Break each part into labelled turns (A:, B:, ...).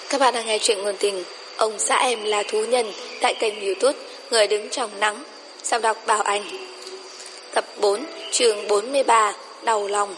A: Các bạn đang nghe chuyện ngôn tình Ông xã em là thú nhân tại kênh YouTube Người đứng trong nắng. Sau đọc Bảo Anh. Tập 4, chương 43, đau lòng.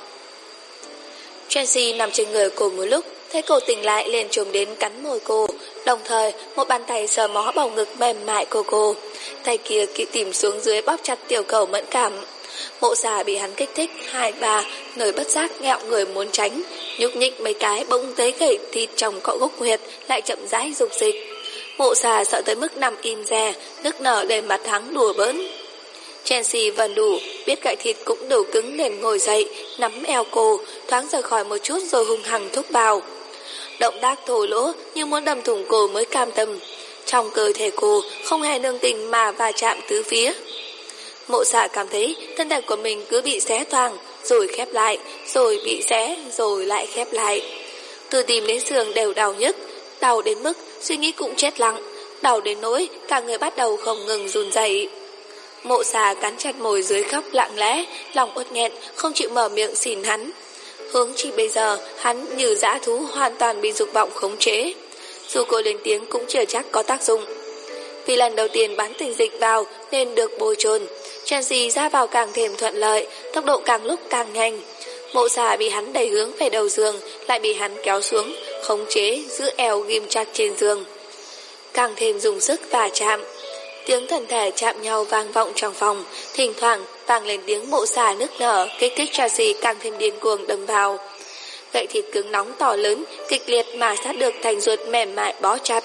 A: Tracy nằm trên người cô một lúc, thấy cô tỉnh lại liền trồm đến cắn môi cô, đồng thời một bàn tay sờ mó bầu ngực mềm mại của cô, tay kia tìm xuống dưới bóp chặt tiểu cầu mẫn cảm. Mộ Xà bị hắn kích thích 2-3, nơi bất giác nghẹo người muốn tránh, nhúc nhích mấy cái bỗng thấy gãy thịt trong cọ gốc huyệt lại chậm rãi dục dịch. Mộ Xà sợ tới mức nằm im re, nức nở để mặt hắn đùa bỡn. Tracy vần đủ, biết gãy thịt cũng đủ cứng nên ngồi dậy, nắm eo cô, thoáng rời khỏi một chút rồi hung hăng thúc vào. Động tác thô lỗ như muốn đâm thủng cô mới cam tâm. Trong cơ thể cô không hề nương tình mà va chạm tứ phía. Mộ Xà cảm thấy thân thể của mình cứ bị xé toang, rồi khép lại, rồi bị xé, rồi lại khép lại. Từ tim đến xương đều đau nhức, đau đến mức suy nghĩ cũng chết lặng, đau đến nỗi cả người bắt đầu không ngừng run rẩy. Mộ Xà cắn chặt môi dưới khóc lặng lẽ, lòng uất nghẹn, không chịu mở miệng xin hắn. Hướng chi bây giờ, hắn như dã thú hoàn toàn bị dục vọng khống chế. Dù cô lên tiếng cũng chưa chắc có tác dụng. Vì lần đầu tiên bắn tình dịch vào nên được bôi trồn, Tracy ra vào càng thêm thuận lợi, tốc độ càng lúc càng nhanh. Mộ Xà bị hắn đẩy hướng về đầu giường, lại bị hắn kéo xuống, khống chế, giữ eo ghim chặt trên giường. Càng thêm dùng sức và chạm. Tiếng thân thể chạm nhau vang vọng trong phòng, thỉnh thoảng vang lên tiếng Mộ Xà nức nở, kích thích Tracy càng thêm điên cuồng đâm vào. Gậy thịt cứng nóng to lớn, kịch liệt mà sát được thành ruột mềm mại bó chặt.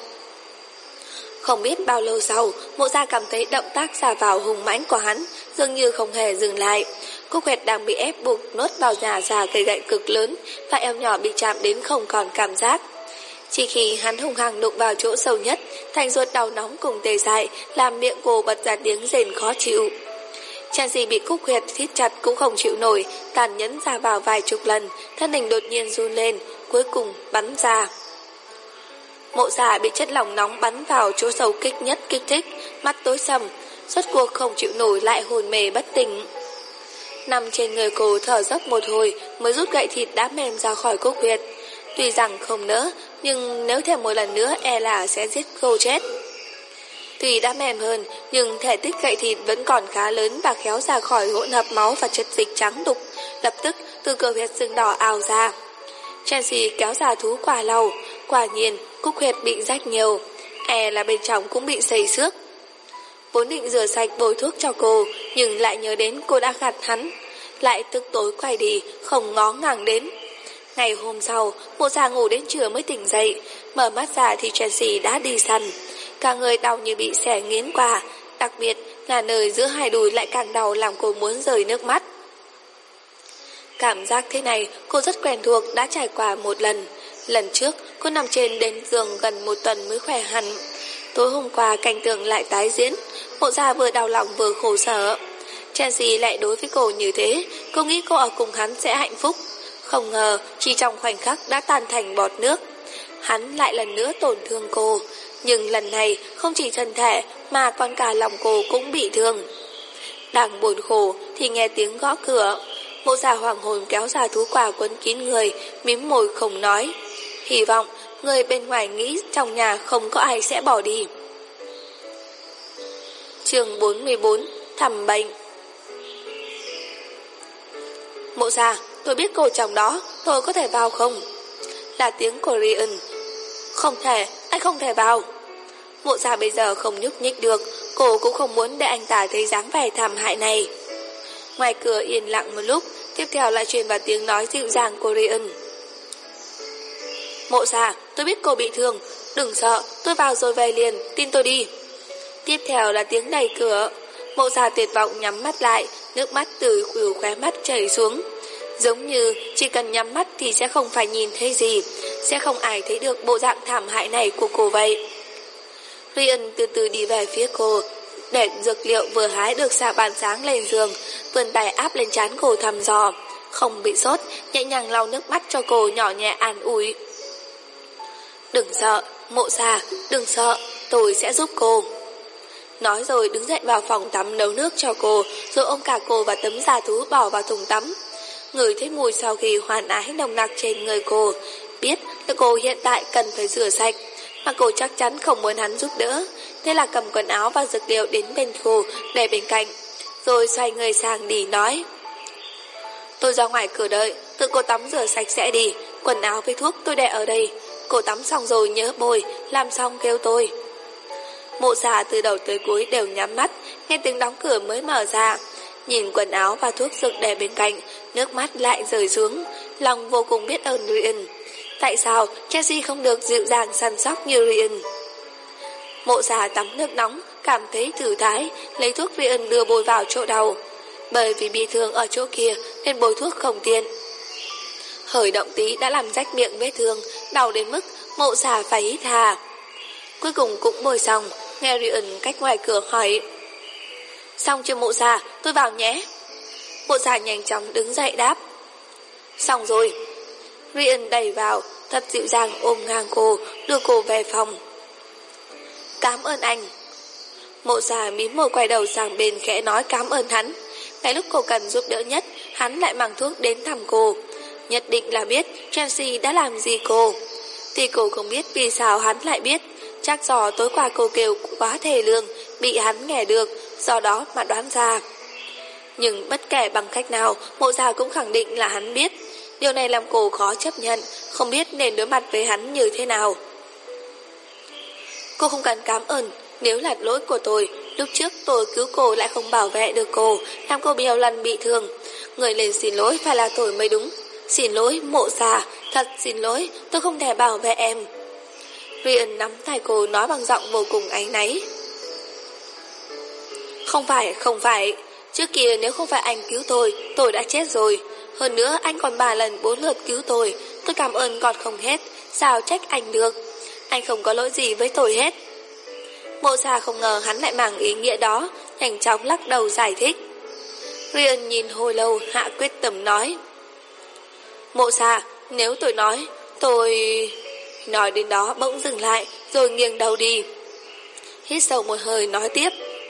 A: Không biết bao lâu sau, Mộ Gia cảm thấy động tác xả vào hùng mãnh của hắn dường như không hề dừng lại. Cúc huyệt đang bị ép buộc nuốt vào nhà già cây gậy cực lớn và eo nhỏ bị chạm đến không còn cảm giác. Chỉ khi hắn hung hăng đụng vào chỗ sâu nhất, thành ruột đau nóng cùng tê dại làm miệng cô bật ra tiếng rền khó chịu. Tracy bị cúc huyệt thít chặt cũng không chịu nổi, tàn nhẫn ra vào vài chục lần, thân hình đột nhiên run lên, cuối cùng bắn ra. Mộ Xà bị chất lỏng nóng bắn vào chỗ sâu kích nhất kích thích, mắt tối sầm, rốt cuộc không chịu nổi lại hồn mê bất tỉnh. Nằm trên người cô thở dốc một hồi mới rút gậy thịt đã mềm ra khỏi cúc huyệt. Tuy rằng không nỡ, nhưng nếu thêm một lần nữa e là sẽ giết cô chết. Tuy đã mềm hơn, nhưng thể tích gậy thịt vẫn còn khá lớn và khéo ra khỏi hỗn hợp máu và chất dịch trắng đục, lập tức từ cơ huyệt sưng đỏ ào ra. Tracy kéo ra thú quả lầu, quả nhiên cúc huyệt bị rách nhiều, e là bên trong cũng bị xây xước. Vốn định rửa sạch bôi thuốc cho cô, nhưng lại nhớ đến cô đã gạt hắn, lại tức tối quay đi, không ngó ngàng đến. Ngày hôm sau, Mộ Xà ngủ đến trưa mới tỉnh dậy, mở mắt ra thì Tracy đã đi săn. Cả người đau như bị xẻ nghiến qua, đặc biệt là nơi giữa hai đùi lại càng đau làm cô muốn rơi nước mắt. Cảm giác thế này cô rất quen thuộc, đã trải qua một lần. Lần trước cô nằm trên đến giường gần một tuần mới khỏe hẳn. Tối hôm qua cảnh tượng lại tái diễn, Mộ Gia vừa đau lòng vừa khổ sở. Tracy lại đối với cô như thế, cô nghĩ cô ở cùng hắn sẽ hạnh phúc. Không ngờ chỉ trong khoảnh khắc đã tan thành bọt nước. Hắn lại lần nữa tổn thương cô, nhưng lần này không chỉ thân thể mà còn cả lòng cô cũng bị thương. Đang buồn khổ thì nghe tiếng gõ cửa. Mộ Gia hoàng hồn kéo ra thú quả quấn kín người, mím môi không nói. Hy vọng người bên ngoài nghĩ trong nhà không có ai sẽ bỏ đi. Chương 44, thăm bệnh. Mộ Gia, tôi biết cô trong đó, tôi có thể vào không? Là tiếng của Ryan. Không thể, anh không thể vào. Mộ Gia bây giờ không nhúc nhích được, cô cũng không muốn để anh ta thấy dáng vẻ thảm hại này. Ngoài cửa yên lặng một lúc, tiếp theo lại truyền vào tiếng nói dịu dàng của Ryan. Mộ Gia, tôi biết cô bị thương, đừng sợ, tôi vào rồi về liền, tin tôi đi. Tiếp theo là tiếng đẩy cửa. Mộ Gia tuyệt vọng nhắm mắt lại, nước mắt từ khuỷu khóe mắt chảy xuống. Giống như chỉ cần nhắm mắt thì sẽ không phải nhìn thấy gì, sẽ không ai thấy được bộ dạng thảm hại này của cô vậy. Ryan từ từ đi về phía cô, để dược liệu vừa hái được xả bàn sáng lên giường, vươn tay áp lên trán cô thăm dò. Không bị sốt, nhẹ nhàng lau nước mắt cho cô, nhỏ nhẹ an ủi. Đừng sợ, Mộ Gia, đừng sợ, tôi sẽ giúp cô. Nói rồi đứng dậy vào phòng tắm nấu nước cho cô, rồi ôm cả cô và tấm da thú bỏ vào thùng tắm. Ngửi thấy mùi sau khi hoàn ái nồng nặc trên người cô, biết là cô hiện tại cần phải rửa sạch, mà cô chắc chắn không muốn hắn giúp đỡ. Thế là cầm quần áo và dược liệu đến bên cô, để bên cạnh, rồi xoay người sang đi nói: tôi ra ngoài cửa đợi, tự cô tắm rửa sạch sẽ đi, quần áo với thuốc tôi để ở đây. Cô tắm xong rồi nhớ bôi, làm xong kêu tôi. Mộ Xà từ đầu tới cuối đều nhắm mắt, nghe tiếng đóng cửa mới mở ra. Nhìn quần áo và thuốc dược để bên cạnh, nước mắt lại rơi xuống, lòng vô cùng biết ơn Ryan. Tại sao Chelsea không được dịu dàng săn sóc như Ryan? Mộ Xà tắm nước nóng, cảm thấy thư thái, lấy thuốc Ryan đưa bôi vào chỗ đầu. Bởi vì bị thương ở chỗ kia nên bôi thuốc không tiện. Hơi động tí đã làm rách miệng vết thương, đau đến mức Mộ Xà phải hít hà. Cuối cùng cũng bôi xong, nghe Ryan cách ngoài cửa hỏi: xong chưa Mộ Xà, tôi vào nhé. Mộ Xà nhanh chóng đứng dậy đáp: xong rồi. Ryan đẩy vào, thật dịu dàng ôm ngang cô, đưa cô về phòng. Cảm ơn anh. Mộ Xà mím môi quay đầu sang bên khẽ nói cảm ơn hắn. Ngay lúc cô cần giúp đỡ nhất, hắn lại mang thuốc đến thăm cô. Nhất định là biết Chelsea đã làm gì cô. Thì cô không biết vì sao hắn lại biết. Chắc do tối qua cô kêu quá thê lương, bị hắn nghe được, do đó mà đoán ra. Nhưng bất kể bằng cách nào, Mộ Xà cũng khẳng định là hắn biết. Điều này làm cô khó chấp nhận, không biết nên đối mặt với hắn như thế nào. Cô không cần cảm ơn, nếu là lỗi của tôi, lúc trước tôi cứu cô lại không bảo vệ được cô, làm cô nhiều lần bị thương. Người lên xin lỗi phải là tôi mới đúng. Xin lỗi Mộ Xà, thật xin lỗi, tôi không thể bảo vệ em. Ryan nắm tay cô nói bằng giọng vô cùng áy náy. Không phải, trước kia nếu không phải anh cứu tôi đã chết rồi. Hơn nữa anh còn 3 lần 4 lượt cứu tôi cảm ơn còn không hết, sao trách anh được. Anh không có lỗi gì với tôi hết. Mộ Xà không ngờ hắn lại mang ý nghĩa đó, nhanh chóng lắc đầu giải thích. Ryan nhìn hồi lâu, hạ quyết tâm nói: Mộ Xà, nếu tôi nói, Nói đến đó bỗng dừng lại, rồi nghiêng đầu đi. Hít sâu một hơi nói tiếp: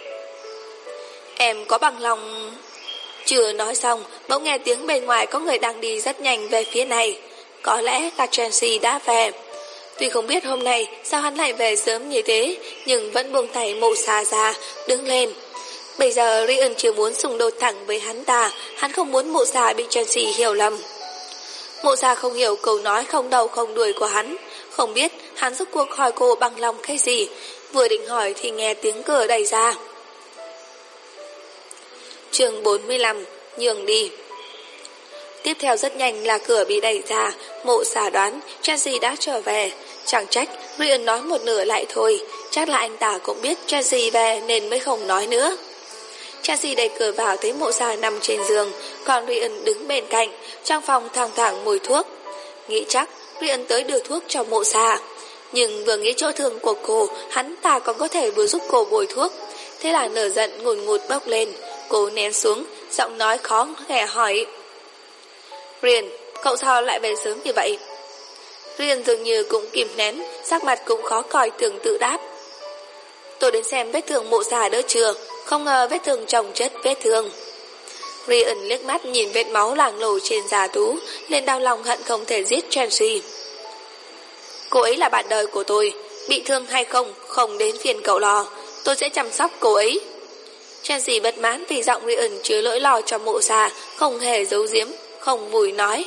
A: em có bằng lòng... Chưa nói xong, bỗng nghe tiếng bên ngoài có người đang đi rất nhanh về phía này. Có lẽ là Chelsea đã về. Tuy không biết hôm nay sao hắn lại về sớm như thế, nhưng vẫn buông tay Mộ Xà ra, đứng lên. Bây giờ Ryan chưa muốn xung đột thẳng với hắn ta, hắn không muốn Mộ Xà bị Chelsea hiểu lầm. Mộ Xà không hiểu câu nói không đầu không đuôi của hắn, không biết hắn rốt cuộc hỏi cô bằng lòng cái gì. Vừa định hỏi thì nghe tiếng cửa đẩy ra. Chương 45, nhường đi. Tiếp theo rất nhanh là cửa bị đẩy ra. Mộ Xà đoán Chelsea đã trở về. Chẳng trách Ryan nói một nửa lại thôi, chắc là anh ta cũng biết Chelsea về nên mới không nói nữa. Chelsea đẩy cửa vào thấy Mộ Xà nằm trên giường, còn Ryan đứng bên cạnh. Trong phòng thoang thoảng mùi thuốc. Nghĩ chắc Ryan tới đưa thuốc cho Mộ Xà, nhưng vừa nghĩ chỗ thương của cô, hắn ta còn có thể vừa giúp cô bôi thuốc. Thế là nở giận ngùn ngụt bốc lên. Cô nén xuống, giọng nói khó nghe hỏi: Ryan, cậu sao lại về sớm như vậy? Ryan dường như cũng kìm nén, sắc mặt cũng khó coi tương tự đáp: tôi đến xem vết thương Mộ Xà đỡ chưa, không ngờ vết thương chồng chất vết thương. Ryan liếc mắt nhìn vết máu loang lổ trên da thú, lên đau lòng hận không thể giết Chelsea. Cô ấy là bạn đời của tôi, bị thương hay không, không đến phiền cậu lo, tôi sẽ chăm sóc cô ấy. Chelsea bất mãn vì giọng Ryan chứa lỗi lo cho Mộ Xà, không hề giấu giếm, không vui nói: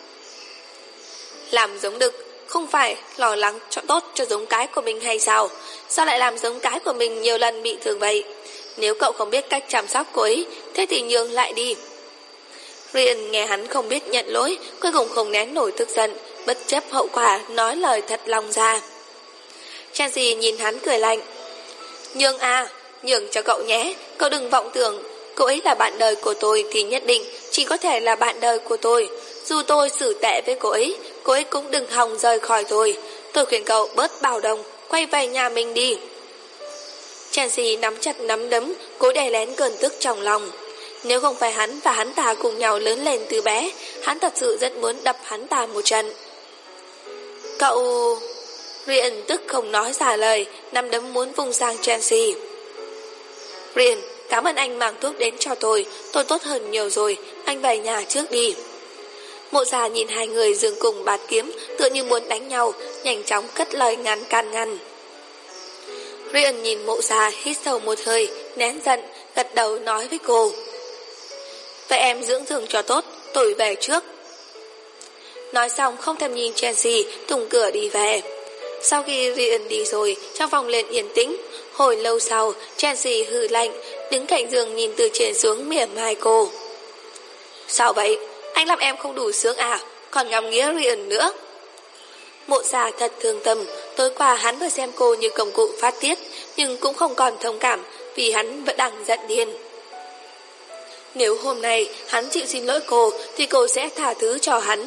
A: làm giống đực, không phải lo lắng cho tốt cho giống cái của mình hay sao? Sao lại làm giống cái của mình nhiều lần bị thương vậy? Nếu cậu không biết cách chăm sóc cô ấy, thế thì nhường lại đi. Ryan nghe hắn không biết nhận lỗi, cuối cùng không nén nổi tức giận, bất chấp hậu quả nói lời thật lòng ra. Chelsea nhìn hắn cười lạnh: nhường à, nhường cho cậu nhé, cậu đừng vọng tưởng cô ấy là bạn đời của tôi thì nhất định chỉ có thể là bạn đời của tôi. Dù tôi xử tệ với cô ấy cũng đừng hòng rời khỏi tôi. Tôi khuyên cậu bớt bạo động, quay về nhà mình đi. Chelsea nắm chặt nắm đấm, cố đè nén cơn tức trong lòng. Nếu không phải hắn và hắn ta cùng nhau lớn lên từ bé, hắn thật sự rất muốn đập hắn ta một trận. Cậu... Ryan tức không nói ra lời, nắm đấm muốn vung sang Chelsea. Ryan, cảm ơn anh mang thuốc đến cho tôi tốt hơn nhiều rồi, anh về nhà trước đi. Mộ Già nhìn hai người giương cùng bạt kiếm, tựa như muốn đánh nhau, nhanh chóng cất lời can ngăn. Ryan nhìn Mộ Già hít sâu một hơi, nén giận, gật đầu nói với cô. Vậy em dưỡng thương cho tốt, tôi về trước. Nói xong không thèm nhìn Chelsea, tung cửa đi về. Sau khi Ryan đi rồi, trong phòng lên yên tĩnh. Hồi lâu sau, Chelsea hừ lạnh, đứng cạnh giường nhìn từ trên xuống mỉa mai cô. Sao vậy? Anh làm em không đủ sướng à? Còn ngắm nghía Ryan nữa. Mộ Già thật thương tâm. Tối qua hắn vừa xem cô như công cụ phát tiết, nhưng cũng không còn thông cảm, vì hắn vẫn đang giận điên. Nếu hôm nay hắn chịu xin lỗi cô, thì cô sẽ tha thứ cho hắn.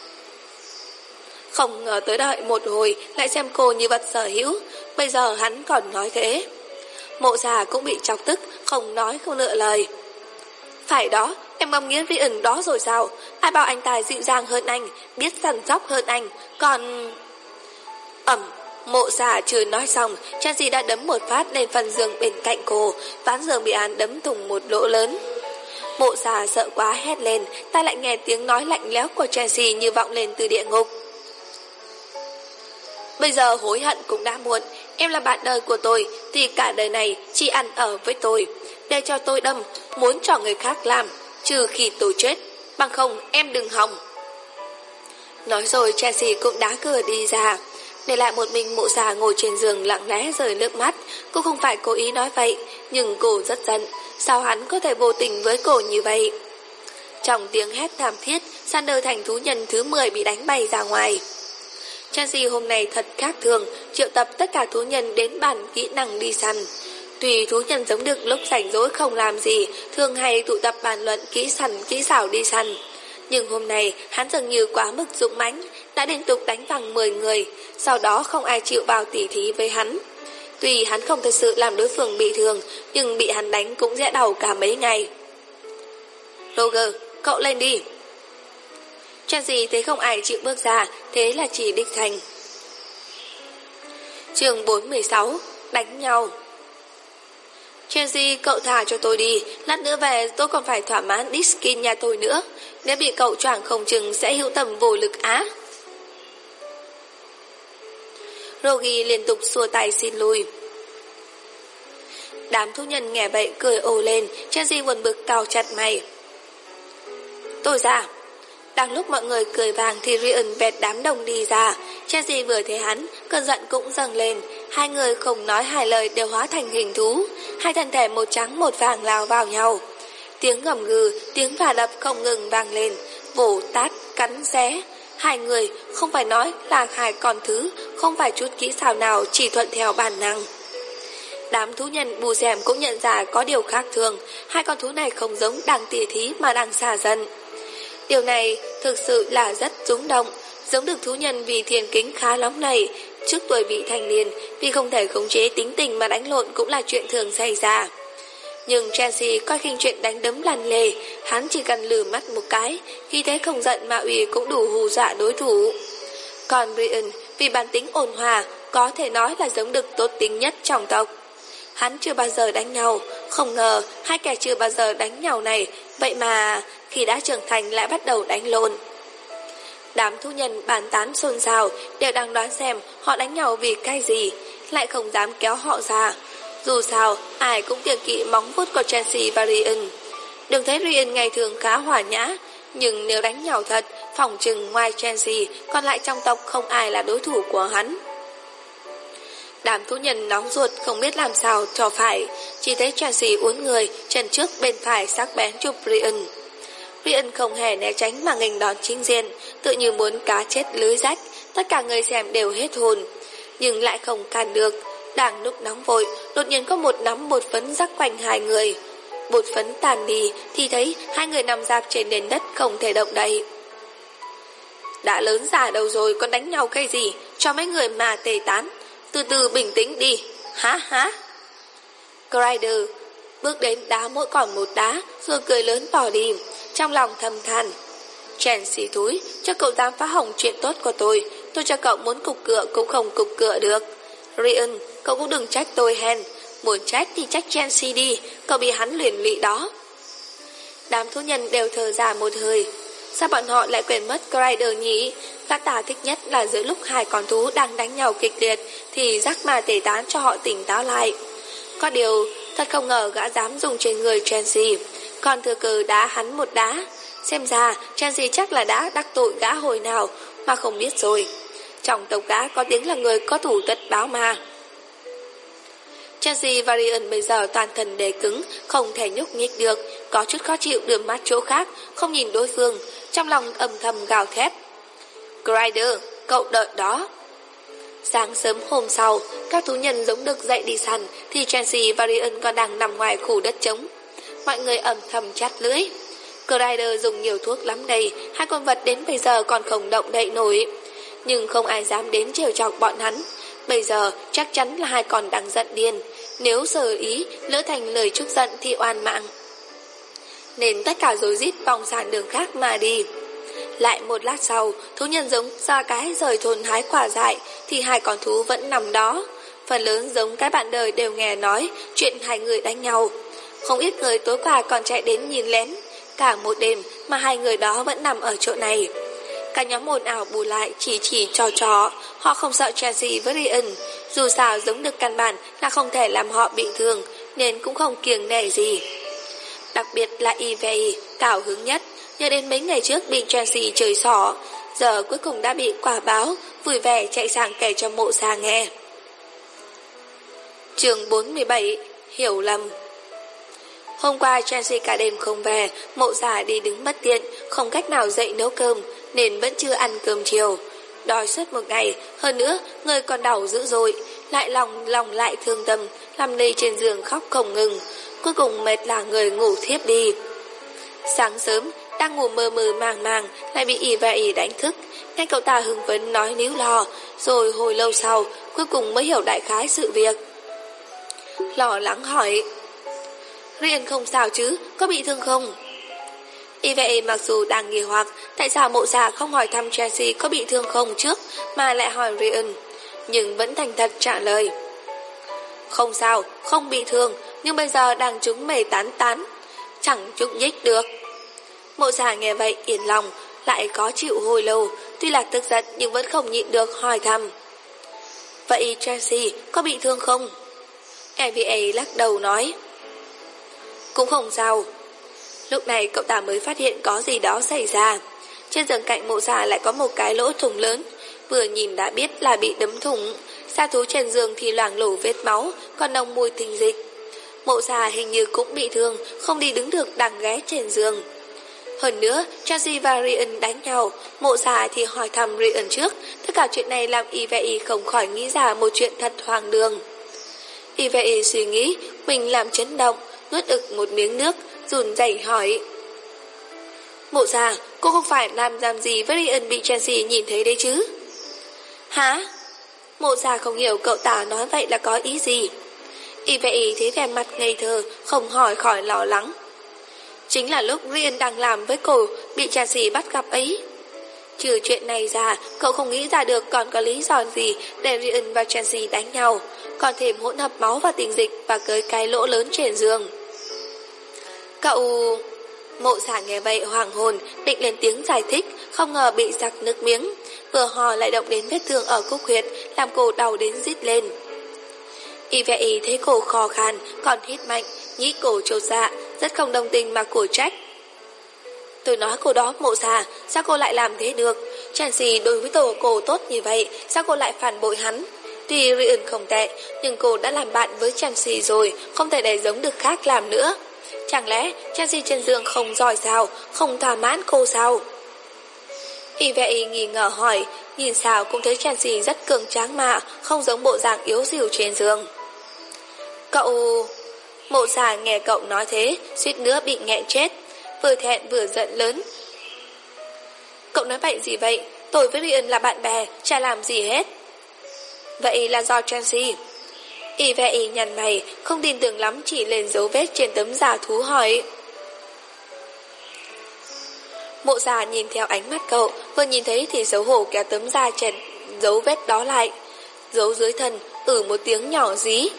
A: Không ngờ tới đợi một hồi lại xem cô như vật sở hữu. Bây giờ hắn còn nói thế. Mộ Già cũng bị chọc tức, không nói không lựa lời. Phải đó, em ngắm nghía Ryan đó rồi sao? Ai bảo anh ta dịu dàng hơn anh, biết săn sóc hơn anh, còn... Mộ Già chưa nói xong, Chelsea đã đấm một phát lên phần giường bên cạnh cô, ván giường bị hắn đấm thủng một lỗ lớn. Mộ Già sợ quá hét lên, ta lại nghe tiếng nói lạnh lẽo của Chelsea như vọng lên từ địa ngục. Bây giờ hối hận cũng đã muộn, em là bạn đời của tôi thì cả đời này chỉ ăn ở với tôi, để cho tôi đâm, muốn cho người khác làm, trừ khi tôi chết, bằng không em đừng hòng. Nói rồi Chelsea cũng đá cửa đi ra, để lại một mình Mộ Già ngồi trên giường lặng lẽ rơi nước mắt. Cô không phải cố ý nói vậy, nhưng cô rất giận, sao hắn có thể vô tình với cô như vậy. Trong tiếng hét thảm thiết, Sander thành thú nhân thứ 10 bị đánh bay ra ngoài. Chelsea hôm nay thật khác thường, triệu tập tất cả thú nhân đến bàn kỹ năng đi săn. Tuy thú nhân giống được lúc rảnh rỗi không làm gì, thường hay tụ tập bàn luận kỹ xảo đi săn. Nhưng hôm nay hắn dường như quá mức dũng mãnh, đã liên tục đánh văng 10 người, sau đó không ai chịu vào tỉ thí với hắn. Tuy hắn không thật sự làm đối phương bị thương, nhưng bị hắn đánh cũng dễ đau cả mấy ngày. Roger, cậu lên đi. Chelsea thấy không ai chịu bước ra, thế là chỉ đích thành. Chương 416, đánh nhau. Chelsea, cậu thả cho tôi đi, lát nữa về tôi còn phải thỏa mãn Diskin nhà tôi nữa. Nếu bị cậu choảng không chừng sẽ hữu tầm vô lực á. Rogi liên tục xua tay xin lui. Đám thú nhân nghe vậy cười ồ lên, Chelsea buồn bực cau chặt mày. Tôi ra. Đang lúc mọi người cười vàng thì Ryan vẹt đám đông đi ra. Chelsea vừa thấy hắn, cơn giận cũng dâng lên. Hai người không nói hai lời đều hóa thành hình thú. Hai thân thể một trắng một vàng lao vào nhau. Tiếng gầm gừ, tiếng va đập không ngừng vang lên. Vỗ tát, cắn xé. Hai người không phải nói là hai con thứ, không phải chút kỹ xảo nào, chỉ thuận theo bản năng. Đám thú nhân bù xèm cũng nhận ra có điều khác thường. Hai con thú này không giống đang tỉ thí mà đang xả giận. Điều này thực sự là rất rúng động, giống được thú nhân vì thiên kính khá nóng này. Trước tuổi vị thành niên, vì không thể khống chế tính tình mà đánh lộn cũng là chuyện thường xảy ra. Nhưng Chelsea coi khinh chuyện đánh đấm lằn lề, hắn chỉ cần lử mắt một cái, khi thế không giận mà ủy cũng đủ hù dọa đối thủ. Còn Brian, vì bản tính ôn hòa, có thể nói là giống được tốt tính nhất trong tộc. Hắn chưa bao giờ đánh nhau, không ngờ hai kẻ chưa bao giờ đánh nhau này, vậy mà khi đã trưởng thành lại bắt đầu đánh lộn. Đám thú nhân bàn tán xôn xao, đều đang đoán xem họ đánh nhau vì cái gì, lại không dám kéo họ ra. Dù sao, ai cũng kiêng kỵ móng vuốt của Chelsea và Ryan. Đừng thấy Ryan ngày thường khá hòa nhã, nhưng nếu đánh nhau thật, phỏng chừng ngoài Chelsea, còn lại trong tộc không ai là đối thủ của hắn. Đám thú nhân nóng ruột không biết làm sao cho phải, chỉ thấy Chelsea uốn người, chân trước bên phải sắc bén chụp Ryan. Ryan không hề né tránh mà nghênh đón chính diện, tự như muốn cá chết lưới rách, tất cả người xem đều hết hồn, nhưng lại không can được. Đang lúc nóng vội, đột nhiên có một nắm bột phấn rắc quanh hai người. Bột phấn tàn đi thì thấy hai người nằm rạp trên nền đất không thể động đậy. Đã lớn già đâu rồi còn đánh nhau cái gì, cho mấy người mà tề tán, từ từ bình tĩnh đi, há. Crider bước đến đá mỗi còn một đá, rồi cười lớn bỏ đi, trong lòng thầm than. Chelsea thúi, cho cậu dám phá hỏng chuyện tốt của tôi cho cậu muốn cục cựa cũng không cục cựa được. Ryan, cậu cũng đừng trách tôi hen, muốn trách thì trách Chelsea đi, cậu bị hắn luyện lụy đó. Đám thú nhân đều thở ra một hơi. Sao bọn họ lại quên mất Grider nhỉ? Gã ta thích nhất là giữa lúc hai con thú đang đánh nhau kịch liệt thì rắc ma tề tán cho họ tỉnh táo lại. Có điều, thật không ngờ gã dám dùng trên người Chelsea, còn thừa cơ đá hắn một đá. Xem ra, Chelsea chắc là đã đắc tội gã hồi nào mà không biết rồi. Trong tộc gã có tiếng là người có thủ tất báo mà. Chelsea và Ryan bây giờ toàn thân đề cứng, không thể nhúc nhích được, có chút khó chịu đưa mắt chỗ khác, không nhìn đối phương, trong lòng âm thầm gào thét. Grider, cậu đợi đó. Sáng sớm hôm sau, các thú nhân giống được dậy đi săn, thì Chelsea và Ryan còn đang nằm ngoài khu đất trống. Mọi người âm thầm chặt lưỡi. Grider dùng nhiều thuốc lắm đây, hai con vật đến bây giờ còn không động đậy nổi. Nhưng không ai dám đến trêu chọc bọn hắn. Bây giờ chắc chắn là hai con đang giận điên. Nếu sơ ý, lỡ thành lời chúc giận thì oan mạng. Nên tất cả rối rít vòng sàn đường khác mà đi. Lại một lát sau, thú nhân giống ra cái rời thôn hái quả dại, thì hai con thú vẫn nằm đó. Phần lớn giống cái bạn đời đều nghe nói chuyện hai người đánh nhau. Không ít người tối qua còn chạy đến nhìn lén. Cả một đêm mà hai người đó vẫn nằm ở chỗ này. Cả nhóm ồn ào bù lại chỉ trò. Họ không sợ Chelsea với Ryan. Dù sao giống được căn bản là không thể làm họ bị thương, nên cũng không kiêng nể gì. Đặc biệt là Ivy cao hứng nhất, nhớ đến mấy ngày trước bị Chelsea chơi xỏ, giờ cuối cùng đã bị quả báo, vui vẻ chạy sang kể cho Mộ Sa nghe. Chương 47 Hiểu lầm. Hôm qua Chelsea cả đêm không về, Mộ Sa đi đứng bất tiện, không cách nào dậy nấu cơm, nên vẫn chưa ăn cơm chiều. Đói suốt một ngày, hơn nữa người còn đau dữ dội, lại lòng lại thương tâm, nằm lê trên giường khóc không ngừng. Cuối cùng mệt là người ngủ thiếp đi. Sáng sớm, đang ngủ mơ mơ màng lại bị Ivy đánh thức. Nghe cậu ta hưng phấn nói níu lo, rồi hồi lâu sau cuối cùng mới hiểu đại khái sự việc. Lo lắng hỏi: Ryan không sao chứ, có bị thương không? Ivy mặc dù đang nghi hoặc tại sao Mộ Sa không hỏi thăm Chelsea có bị thương không trước mà lại hỏi Ryan, nhưng vẫn thành thật trả lời: Không sao, không bị thương, nhưng bây giờ đang trúng mề tán, chẳng nhúc nhích được. Mộ Sa nghe vậy yên lòng, lại có chịu hồi lâu, tuy là tức giận nhưng vẫn không nhịn được hỏi thăm: Vậy Chelsea có bị thương không? Ivy lắc đầu nói: Cũng không sao. Lúc này cậu ta mới phát hiện có gì đó xảy ra. Trên giường cạnh Mộ Sa lại có một cái lỗ thủng lớn, vừa nhìn đã biết là bị đấm thủng. Sa thú trên giường thì loang lổ vết máu, còn nồng mùi tinh dịch. Mộ Sa hình như cũng bị thương, không đi đứng được, đang ghé trên giường. Hơn nữa, Chelsea và Ryan đánh nhau, Mộ Sa thì hỏi thăm Ryan trước. Tất cả chuyện này làm Ivy không khỏi nghĩ ra một chuyện thật hoang đường. Ivy suy nghĩ mình làm chấn động, nuốt ực một miếng nước, run rẩy hỏi: Mộ Sa, cô không phải làm gì với Ryan bị Chelsea nhìn thấy đấy chứ? Hả? Mộ Sa không hiểu cậu ta nói vậy là có ý gì. Ivy thấy vẻ mặt ngây thơ, không hỏi khỏi lo lắng. Chính là lúc Ryan đang làm với cô bị Chelsea bắt gặp ấy. Trừ chuyện này ra, cậu không nghĩ ra được còn có lý do gì để Ryan và Chelsea đánh nhau, còn thêm hỗn hợp máu và tinh dịch và cới cái lỗ lớn trên giường. Cậu... Mộ Sa nghe vậy hoảng hồn, định lên tiếng giải thích, không ngờ bị giặc nước miếng. Vừa hò lại động đến vết thương ở cúc huyệt, làm cô đau đến rít lên. Ivy thấy cô khò khan, còn hít mạnh, nhĩ cổ chột dạ, rất không đồng tình mà cổ trách. Tôi nói cô đó Mộ Sa, sao cô lại làm thế được? Chelsea đối với cô tốt như vậy, sao cô lại phản bội hắn? Tuy Ryan không tệ, nhưng cô đã làm bạn với Chelsea rồi, không thể để giống được khác làm nữa. Chẳng lẽ Chelsea trên giường không giỏi sao, không thỏa mãn cô sao? Ivy nghi ngờ hỏi, nhìn sao cũng thấy Chelsea rất cường tráng mà, không giống bộ dạng yếu xìu trên giường. Cậu... Mộ Sa nghe cậu nói thế, suýt nữa bị nghẹn chết, vừa thẹn vừa giận lớn. Cậu nói vậy gì vậy? Tôi với Ryan là bạn bè, chả làm gì hết. Vậy là do Chelsea. Ivy nhăn mày, không tin tưởng lắm, chỉ lên dấu vết trên tấm da thú hỏi. Mộ Sa nhìn theo ánh mắt cậu, vừa nhìn thấy thì xấu hổ kéo tấm da chèn dấu vết đó lại, giấu dưới thân, một tiếng nhỏ dí.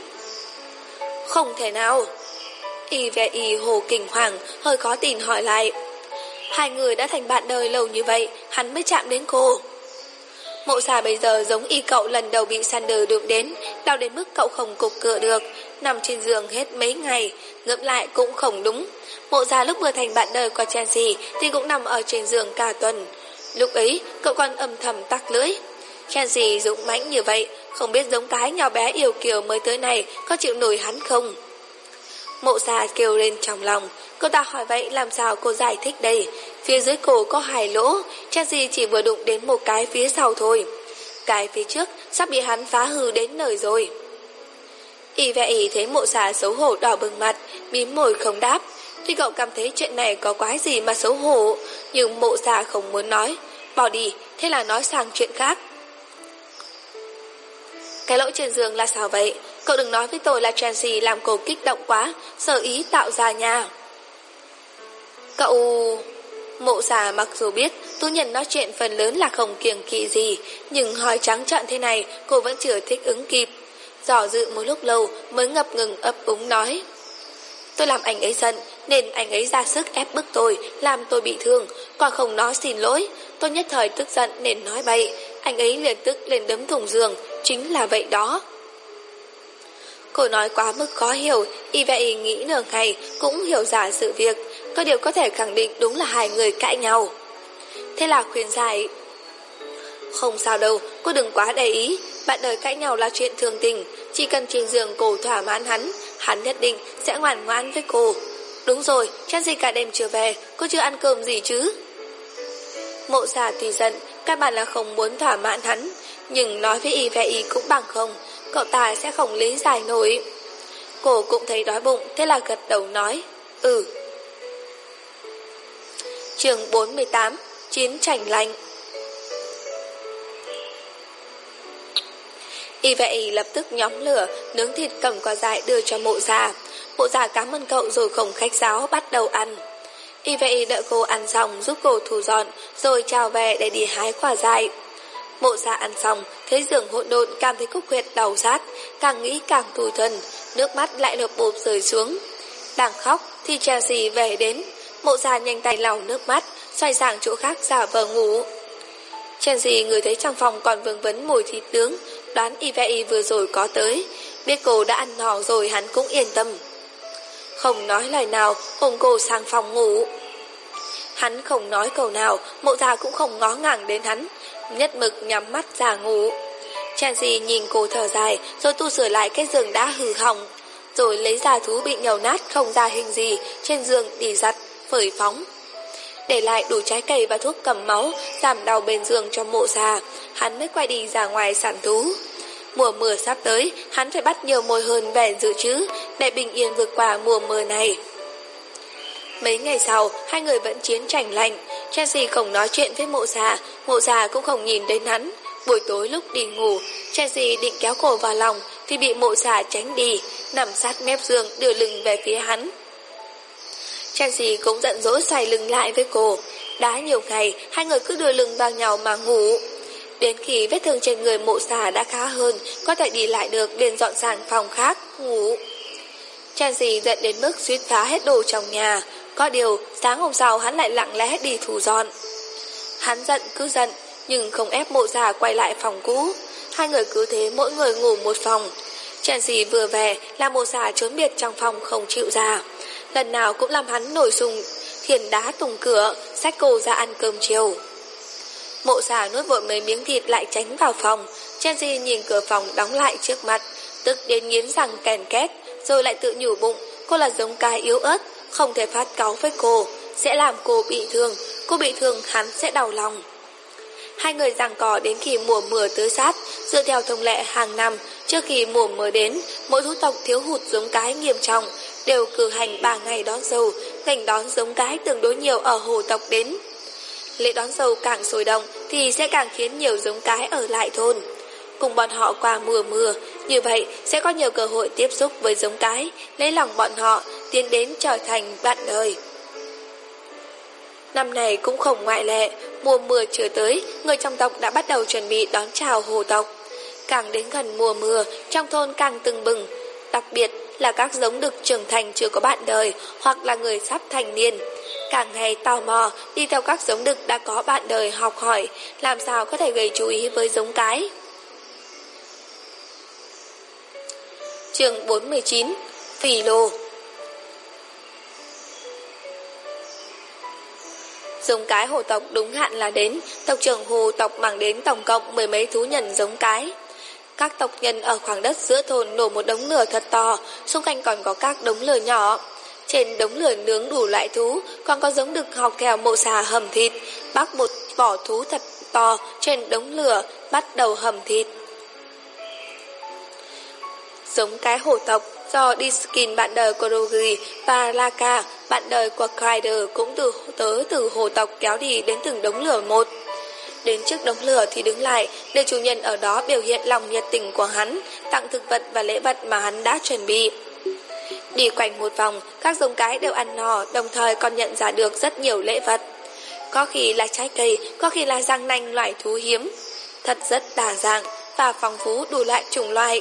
A: Không thể nào. Ivy hồ kinh hoàng, hơi khó tin hỏi lại. Hai người đã thành bạn đời lâu như vậy, hắn mới chạm đến cô. Mộ Xà bây giờ giống y cậu lần đầu bị Sander đụng đến, đau đến mức cậu không cục cựa được, nằm trên giường hết mấy ngày, ngẫm lại cũng không đúng. Mộ Xà lúc vừa thành bạn đời qua Chelsea thì cũng nằm ở trên giường cả tuần. Lúc ấy, cậu còn âm thầm tắc lưỡi. Chelsea dũng mãnh như vậy, không biết giống cái nhỏ bé yêu kiều mới tới này có chịu nổi hắn không? Mộ Xà kêu lên trong lòng. Cô ta hỏi vậy làm sao cô giải thích đây? Phía dưới cổ có 2 lỗ, Chelsea chỉ vừa đụng đến một cái phía sau thôi. Cái phía trước sắp bị hắn phá hư đến nơi rồi. Y Vệ Ý thấy Mộ Xà xấu hổ đỏ bừng mặt, mím môi không đáp. Tuy cậu cảm thấy chuyện này có quái gì mà xấu hổ, nhưng Mộ Xà không muốn nói. Bỏ đi, thế là nói sang chuyện khác. Cái lỗ trên giường là sao vậy? Cậu đừng nói với tôi là Chelsea làm cô kích động quá, sở ý tạo ra nha. Cậu... Mộ Xà mặc dù biết tú nhân nói chuyện phần lớn là không kiêng kỵ gì, nhưng hỏi trắng trợn thế này cô vẫn chưa thích ứng kịp. Dò dự một lúc lâu mới ngập ngừng ấp úng nói. Tôi làm anh ấy giận, nên anh ấy ra sức ép bức tôi, làm tôi bị thương, còn không nói xin lỗi. Tôi nhất thời tức giận nên nói bậy, anh ấy liền tức lên đấm thùng giường, chính là vậy đó. Cô nói quá mức khó hiểu, Y Vệ nghĩ nửa ngày cũng hiểu ra sự việc, có điều có thể khẳng định đúng là hai người cãi nhau. Thế là khuyên giải. Không sao đâu, cô đừng quá để ý, bạn đời cãi nhau là chuyện thường tình, chỉ cần trên giường cô thỏa mãn hắn nhất định sẽ ngoan ngoãn với cô. Đúng rồi, chắc gì cả đêm chưa về, cô chưa ăn cơm gì chứ? Mộ Xà tùy giận, các bạn là không muốn thỏa mãn hắn, nhưng nói với Y Vệ cũng bằng không, cậu ta sẽ không lý giải nổi. Cô cũng thấy đói bụng, thế là gật đầu nói, Chương 48, Chiến tranh lạnh. Y Vệ lập tức nhóm lửa, nướng thịt cầm quả dại đưa cho Mộ Xà. Mộ Xà cảm ơn cậu rồi không khách sáo bắt đầu ăn. Y Vệ đợi cô ăn xong giúp cô thu dọn, rồi chào về để đi hái quả dại. Mộ Xà ăn xong, thấy giường hỗn độn, cảm thấy cúc huyệt đau rát, càng nghĩ càng tủi thân, nước mắt lại lộp bộp rơi xuống. Đang khóc thì Chelsea về đến. Mộ Xà nhanh tay lau nước mắt, xoay sang chỗ khác giả vờ ngủ. Chelsea người thấy trong phòng còn vương vấn mùi thịt nướng, đoán Y Vệ vừa rồi có tới, biết cô đã ăn no rồi hắn cũng yên tâm. Không nói lời nào, ôm cô sang phòng ngủ. Hắn không nói câu nào, Mộ Xà cũng không ngó ngàng đến hắn, nhất mực nhắm mắt giả ngủ. Chelsea nhìn cô thở dài, rồi tu sửa lại cái giường đã hư hỏng, rồi lấy ra thú bị nhầu nát không ra hình gì trên giường đi giặt, phơi phóng. Để lại đủ trái cây và thuốc cầm máu, giảm đau bên giường cho Mộ Xà, hắn mới quay đi ra ngoài săn thú. Mùa mưa sắp tới, hắn phải bắt nhiều mồi hơn về dự trữ, để bình yên vượt qua mùa mưa này. Mấy ngày sau, hai người vẫn chiến tranh lạnh. Chelsea không nói chuyện với Mộ Xà cũng không nhìn đến hắn. Buổi tối lúc đi ngủ, Chelsea định kéo cô vào lòng thì bị Mộ Xà tránh đi, nằm sát mép giường đưa lưng về phía hắn. Chelsea cũng giận dỗi xoay lưng lại với cô. Đã nhiều ngày, hai người cứ đưa lưng vào nhau mà ngủ. Đến khi vết thương trên người Mộ Xà đã khá hơn, có thể đi lại được, liền dọn sang phòng khác ngủ. Chelsea giận đến mức suýt phá hết đồ trong nhà. Có điều, sáng hôm sau hắn lại lặng lẽ đi thu dọn. Hắn giận cứ giận, nhưng không ép Mộ Xà quay lại phòng cũ. Hai người cứ thế mỗi người ngủ một phòng. Chelsea vừa về là Mộ Xà trốn biệt trong phòng không chịu ra. Lần nào cũng làm hắn nổi sùng thiền đá tùng cửa, xách cô ra ăn cơm chiều. Mộ Xà nuốt vội mấy miếng thịt lại tránh vào phòng. Chelsea nhìn cửa phòng đóng lại trước mặt, tức đến nghiến răng kèn két, rồi lại tự nhủ bụng cô là giống cái yếu ớt, không thể phát cáu với cô, sẽ làm cô bị thương, cô bị thương hắn sẽ đau lòng. Hai người giằng cò đến khi mùa mưa tới sát, dựa theo thông lệ hàng năm, trước khi mùa mưa đến, mỗi thú tộc thiếu hụt giống cái nghiêm trọng, đều cử hành 3 ngày đón dâu, ngành đón giống cái tương đối nhiều ở hồ tộc đến. Lễ đón dâu càng sôi động thì sẽ càng khiến nhiều giống cái ở lại thôn, cùng bọn họ qua mùa mưa, như vậy sẽ có nhiều cơ hội tiếp xúc với giống cái, lấy lòng bọn họ, tiến đến trở thành bạn đời. Năm này cũng không ngoại lệ, mùa mưa chưa tới, người trong tộc đã bắt đầu chuẩn bị đón chào hồ tộc. Càng đến gần mùa mưa, trong thôn càng tưng bừng, đặc biệt là các giống đực trưởng thành chưa có bạn đời hoặc là người sắp thành niên. Càng ngày tò mò đi theo các giống đực đã có bạn đời học hỏi, làm sao có thể gây chú ý với giống cái. Chương 49 Phỉ Lô. Giống cái hồ tộc đúng hạn là đến, tộc trưởng hồ tộc mang đến tổng cộng 10 mấy thú nhân giống cái. Các tộc nhân ở khoảng đất giữa thôn nổ một đống lửa thật to, xung quanh còn có các đống lửa nhỏ. Trên đống lửa nướng đủ loại thú, còn có giống đực học theo mộ xà hầm thịt, bắc một vỏ thú thật to trên đống lửa bắt đầu hầm thịt. Giống cái hổ tộc do Diskin bạn đời của Rogi và Laka bạn đời của Kryder cũng từ hồ tộc kéo đi đến từng đống lửa một. Đến trước đống lửa thì đứng lại để chủ nhân ở đó biểu hiện lòng nhiệt tình của hắn, tặng thực vật và lễ vật mà hắn đã chuẩn bị. Đi quanh một vòng, các giống cái đều ăn no, đồng thời còn nhận ra được rất nhiều lễ vật. Có khi là trái cây, có khi là răng nanh loại thú hiếm. Thật rất đa dạng và phong phú đủ loại chủng loại.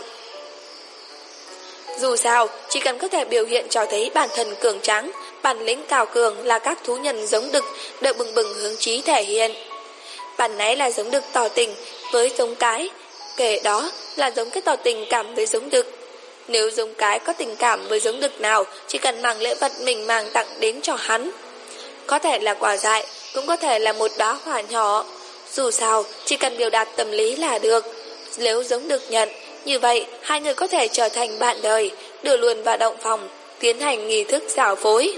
A: Dù sao, chỉ cần có thể biểu hiện cho thấy bản thân cường tráng, bản lĩnh cao cường là các thú nhân giống đực đều bừng bừng hướng chí thể hiện. Bản nãy là giống đực tỏ tình với giống cái, kể đó là giống cái tỏ tình cảm với giống đực. Nếu giống cái có tình cảm với giống đực nào, chỉ cần mang lễ vật mình mang tặng đến cho hắn. Có thể là quả dại, cũng có thể là một đóa hoa nhỏ. Dù sao, chỉ cần biểu đạt tâm lý là được. Nếu giống đực nhận, như vậy hai người có thể trở thành bạn đời, đưa luôn vào động phòng, tiến hành nghi thức giao phối.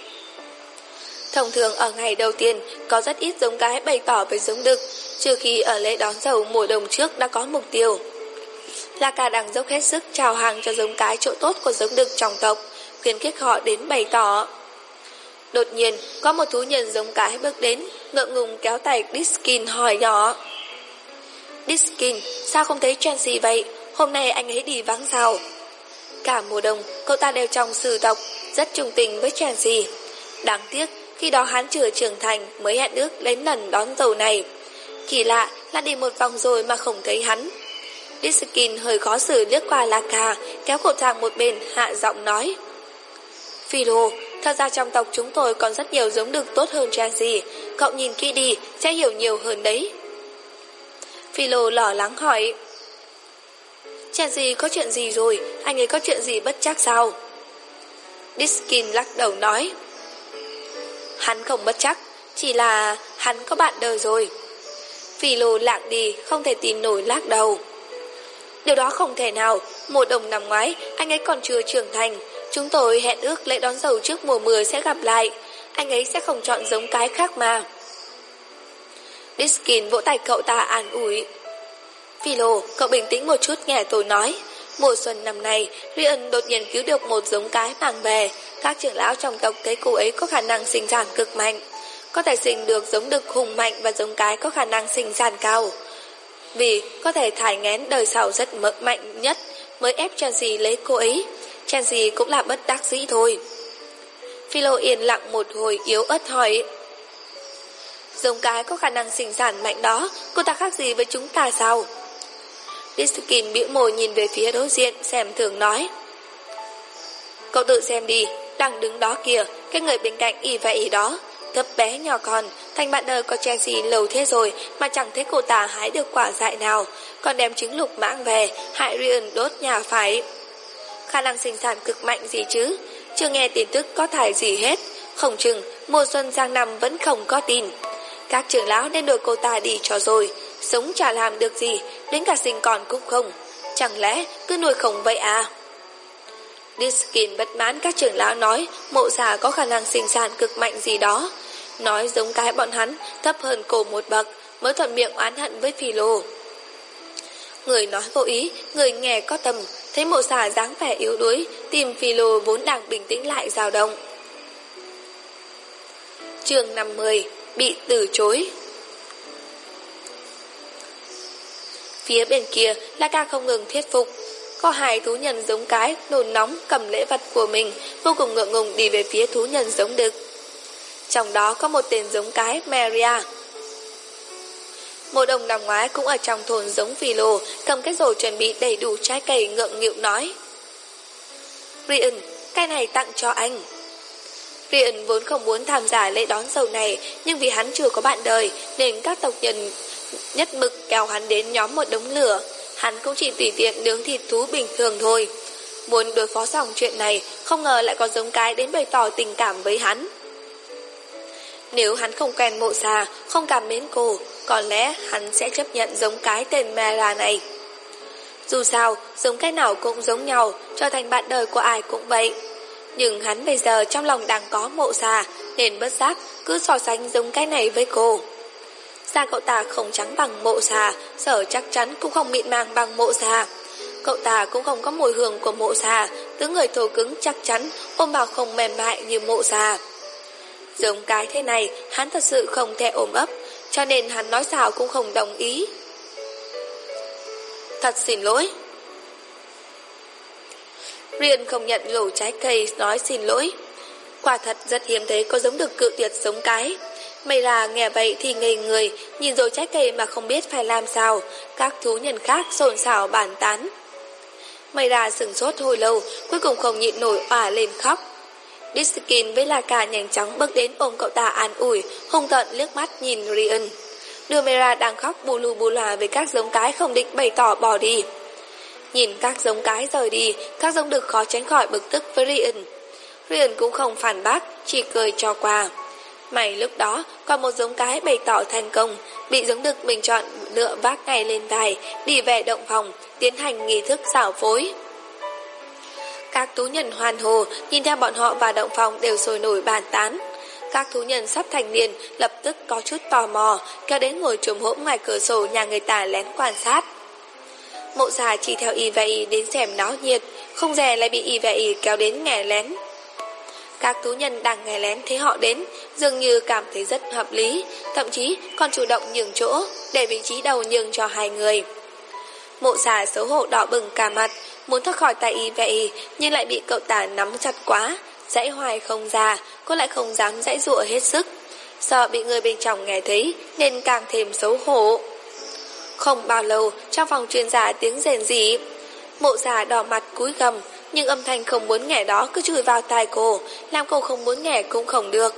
A: Thông thường ở ngày đầu tiên, có rất ít giống cái bày tỏ với giống đực, trừ khi ở lễ đón dâu mùa đông trước đã có mục tiêu. Laka đang dốc hết sức chào hàng cho giống cái chỗ tốt của giống đực trong tộc, khuyến khích họ đến bày tỏ. Đột nhiên, có một thú nhân giống cái bước đến, ngượng ngùng kéo tay Diskin hỏi nhỏ. Diskin, sao không thấy Chancy vậy? Hôm nay anh ấy đi vắng sao? Cả mùa đông, cậu ta đều trong sử tộc, rất trung tình với Chancy. Đáng tiếc, khi đó hắn chưa trưởng thành mới hẹn ước đến lần đón dâu này. Kỳ lạ là đi một vòng rồi mà không thấy hắn. Diskin hơi khó xử liếc qua Laka, kéo cậu sang một bên, hạ giọng nói. Philo, thật ra trong tộc chúng tôi còn rất nhiều giống đực tốt hơn Chancy. Cậu nhìn kỹ đi, sẽ hiểu nhiều hơn đấy. Philo lo lắng hỏi. Chancy có chuyện gì rồi? Anh ấy có chuyện gì bất chắc sao? Diskin lắc đầu nói. Hắn không bất chắc, chỉ là hắn có bạn đời rồi. Philo lạng đi, không thể tin nổi lắc đầu. Điều đó không thể nào, mùa đông năm ngoái, anh ấy còn chưa trưởng thành. Chúng tôi hẹn ước lễ đón dâu trước mùa mưa sẽ gặp lại. Anh ấy sẽ không chọn giống cái khác mà. Diskin vỗ tay cậu ta an ủi. Philo, cậu bình tĩnh một chút nghe tôi nói. Mùa xuân năm nay, Rian đột nhiên cứu được một giống cái mang về. Các trưởng lão trong tộc thấy cô ấy có khả năng sinh sản cực mạnh. Có thể sinh được giống đực hùng mạnh và giống cái có khả năng sinh sản cao. Vì có thể thải nghén đời sau rất mạnh nhất mới ép Chancy lấy cô ấy. Chancy cũng là bất đắc dĩ thôi. Philo yên lặng một hồi yếu ớt hỏi. Giống cái có khả năng sinh sản mạnh đó, cô ta khác gì với chúng ta sao? Diskin bĩu môi nhìn về phía đối diện, xem thường nói. Cậu tự xem đi, đang đứng đó kìa, cái người bên cạnh y vậy đó. Thấp bé nhỏ con, thành bạn đời có Chancy lâu thế rồi mà chẳng thấy cô ta hái được quả dại nào, còn đem trứng lục mãng về, hại Rian đốt nhà phải. Khả năng sinh sản cực mạnh gì chứ, chưa nghe tin tức có thải gì hết, không chừng mùa xuân sang năm vẫn không có tin. Các trưởng lão nên đuổi cô ta đi cho rồi, sống chả làm được gì, đến cả sinh con cũng không. Chẳng lẽ cứ nuôi khổng vậy à? Diskin bất mãn các trưởng lão nói mộ xà có khả năng sinh sản cực mạnh gì đó. Nói giống cái bọn hắn thấp hơn cổ một bậc mới thuận miệng oán hận với Philo. Người nói vô ý, người nghe có tâm, thấy mộ xà dáng vẻ yếu đuối, tìm Philo vốn đang bình tĩnh lại dao động. Chương 50 bị từ chối. Phía bên kia, Laka không ngừng thuyết phục. Có hai thú nhân giống cái nôn nóng cầm lễ vật của mình, vô cùng ngượng ngùng đi về phía thú nhân giống đực. Trong đó có một tên giống cái Maria. Mùa đông năm ngoái cũng ở trong thôn giống Philo, cầm cái rổ chuẩn bị đầy đủ trái cây ngượng nghịu nói. Ryan, cái này tặng cho anh. Ryan vốn không muốn tham gia lễ đón dâu này, nhưng vì hắn chưa có bạn đời nên các tộc nhân nhất mực kéo hắn đến nhóm một đống lửa. Hắn cũng chỉ tùy tiện nướng thịt thú bình thường thôi. Muốn đối phó xong chuyện này, không ngờ lại có giống cái đến bày tỏ tình cảm với hắn. Nếu hắn không quen Mộ Xà, không cảm mến cô, có lẽ hắn sẽ chấp nhận giống cái tên Mera này. Dù sao, giống cái nào cũng giống nhau, trở thành bạn đời của ai cũng vậy. Nhưng hắn bây giờ trong lòng đang có Mộ Xà, nên bất giác cứ so sánh giống cái này với cô. Da cậu ta không trắng bằng Mộ Xà, sở chắc chắn cũng không mịn màng bằng Mộ Xà. Cậu ta cũng không có mùi hương của Mộ Xà, tướng người thô cứng chắc chắn, ôm vào không mềm mại như Mộ Xà. Giống cái thế này, hắn thật sự không thể ôm ấp, cho nên hắn nói sao cũng không đồng ý. Thật xin lỗi. Ryan không nhận lẩu trái cây nói xin lỗi. Quả thật rất hiếm thấy có giống được cự tuyệt giống cái. Mera nghe vậy thì ngây người, nhìn rồi trái cây mà không biết phải làm sao. Các thú nhân khác xôn xao bàn tán. Mera sửng sốt hồi lâu, cuối cùng không nhịn nổi òa lên khóc. Diskin với La Ca nhanh chóng bước đến ôm cậu ta an ủi, hung tợn liếc mắt nhìn Ryan. Đưa Mera đang khóc bù lu bù lòa với các giống cái không định bày tỏ bỏ đi. Nhìn các giống cái rời đi, các giống đực khó tránh khỏi bực tức với Ryan. Ryan cũng không phản bác, chỉ cười cho qua. May lúc đó còn một giống cái bày tỏ thành công, bị giống đực bình chọn lựa vác ngay lên vai, đi về động phòng, tiến hành nghi thức xảo phối. Các thú nhân hoan hô, nhìn theo bọn họ vào động phòng đều sôi nổi bàn tán. Các thú nhân sắp thành niên lập tức có chút tò mò, kéo đến ngồi trồm hỗn ngoài cửa sổ nhà người ta lén quan sát. Mộ Xà chỉ theo y và y đến xem náo nhiệt, không dè lại bị y và y kéo đến nghe lén. Các thú nhân đang nghe lén thấy họ đến, dường như cảm thấy rất hợp lý, thậm chí còn chủ động nhường chỗ, để vị trí đầu nhường cho hai người. Mộ Xà xấu hổ đỏ bừng cả mặt, muốn thoát khỏi tay y và y, nhưng lại bị cậu ta nắm chặt quá, giãy hoài không ra, cô lại không dám giãy giụa hết sức. Sợ bị người bên trong nghe thấy, nên càng thêm xấu hổ. Không bao lâu, trong phòng truyền ra tiếng rền rỉ. Mộ Xà đỏ mặt cúi gầm, nhưng âm thanh không muốn nghe đó cứ chui vào tai cô, làm cô không muốn nghe cũng không được.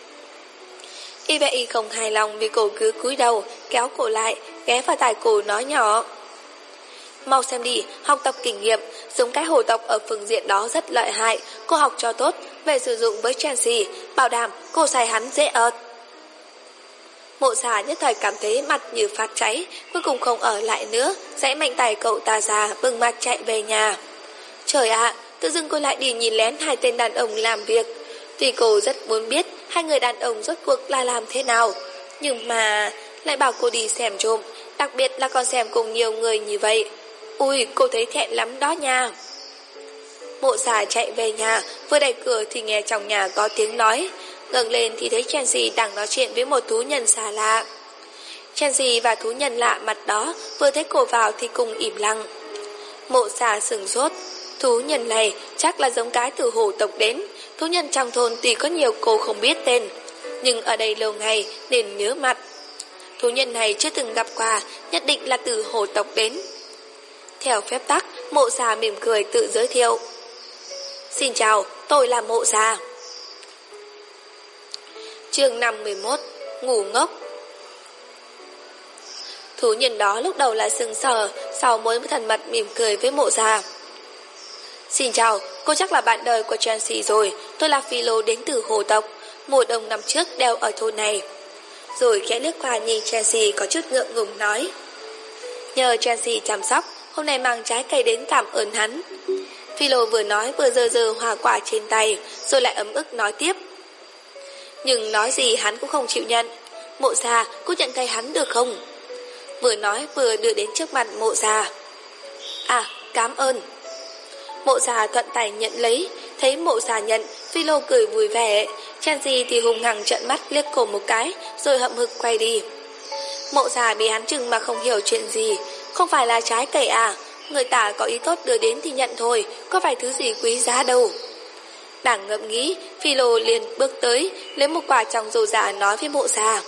A: Y và y không hài lòng vì cô cứ cúi đầu, kéo cô lại, ghé vào tai cô nói nhỏ. Mau xem đi, học tập kinh nghiệm, giống cái hồ tộc ở phương diện đó rất lợi hại, cô học cho tốt, về sử dụng với Chelsea, bảo đảm cô xài hắn dễ ợt. Mộ Xà nhất thời cảm thấy mặt như phát cháy, cuối cùng không ở lại nữa, giãy mạnh tay cậu ta ra, bừng mặt chạy về nhà. Trời ạ, tự dưng cô lại đi nhìn lén hai tên đàn ông làm việc. Tuy cô rất muốn biết hai người đàn ông rốt cuộc là làm thế nào, nhưng mà lại bảo cô đi xem trộm, đặc biệt là còn xem cùng nhiều người như vậy. Ui, cô thấy thẹn lắm đó nha. Mộ Xà chạy về nhà, vừa đẩy cửa thì nghe trong nhà có tiếng nói. Ngẩng lên thì thấy Chelsea đang nói chuyện với một thú nhân xa lạ. Chelsea và thú nhân lạ mặt đó vừa thấy cô vào thì cùng im lặng. Mộ Xà sửng sốt. Thú nhân này chắc là giống cái từ hồ tộc đến. Thú nhân trong thôn tuy có nhiều cô không biết tên, nhưng ở đây lâu ngày nên nhớ mặt. Thú nhân này chưa từng gặp qua, nhất định là từ hồ tộc đến. Theo phép tắc, Mộ Xà mỉm cười tự giới thiệu. Xin chào, tôi là Mộ Xà. Chương 51, ngủ ngốc. Thú nhân đó lúc đầu là sững sờ, sau mới thần mật mỉm cười với Mộ Xà. Xin chào, cô chắc là bạn đời của Chelsea rồi, tôi là Philo đến từ hồ tộc, mùa đông năm trước đều ở thôn này. Rồi khẽ liếc qua nhìn Chelsea có chút ngượng ngùng nói. Nhờ Chelsea chăm sóc, hôm nay mang trái cây đến cảm ơn hắn. Philo vừa nói vừa giơ hoa quả trên tay, rồi lại ấm ức nói tiếp. Nhưng nói gì hắn cũng không chịu nhận. Mộ Xà, cô nhận thấy hắn được không? Vừa nói vừa đưa đến trước mặt Mộ Xà. À, cảm ơn. Mộ Xà thuận tay nhận lấy, thấy Mộ Xà nhận, Philo cười vui vẻ. Chelsea thì hùng hằng trợn mắt liếc cô một cái, rồi hậm hực quay đi. Mộ Xà bị hắn chừng mà không hiểu chuyện gì. Không phải là trái cây à? Người ta có ý tốt đưa đến thì nhận thôi, có phải thứ gì quý giá đâu. Đang ngẫm nghĩ, Philo liền bước tới, lấy một quả trong rổ giả nói với Mộ Xà.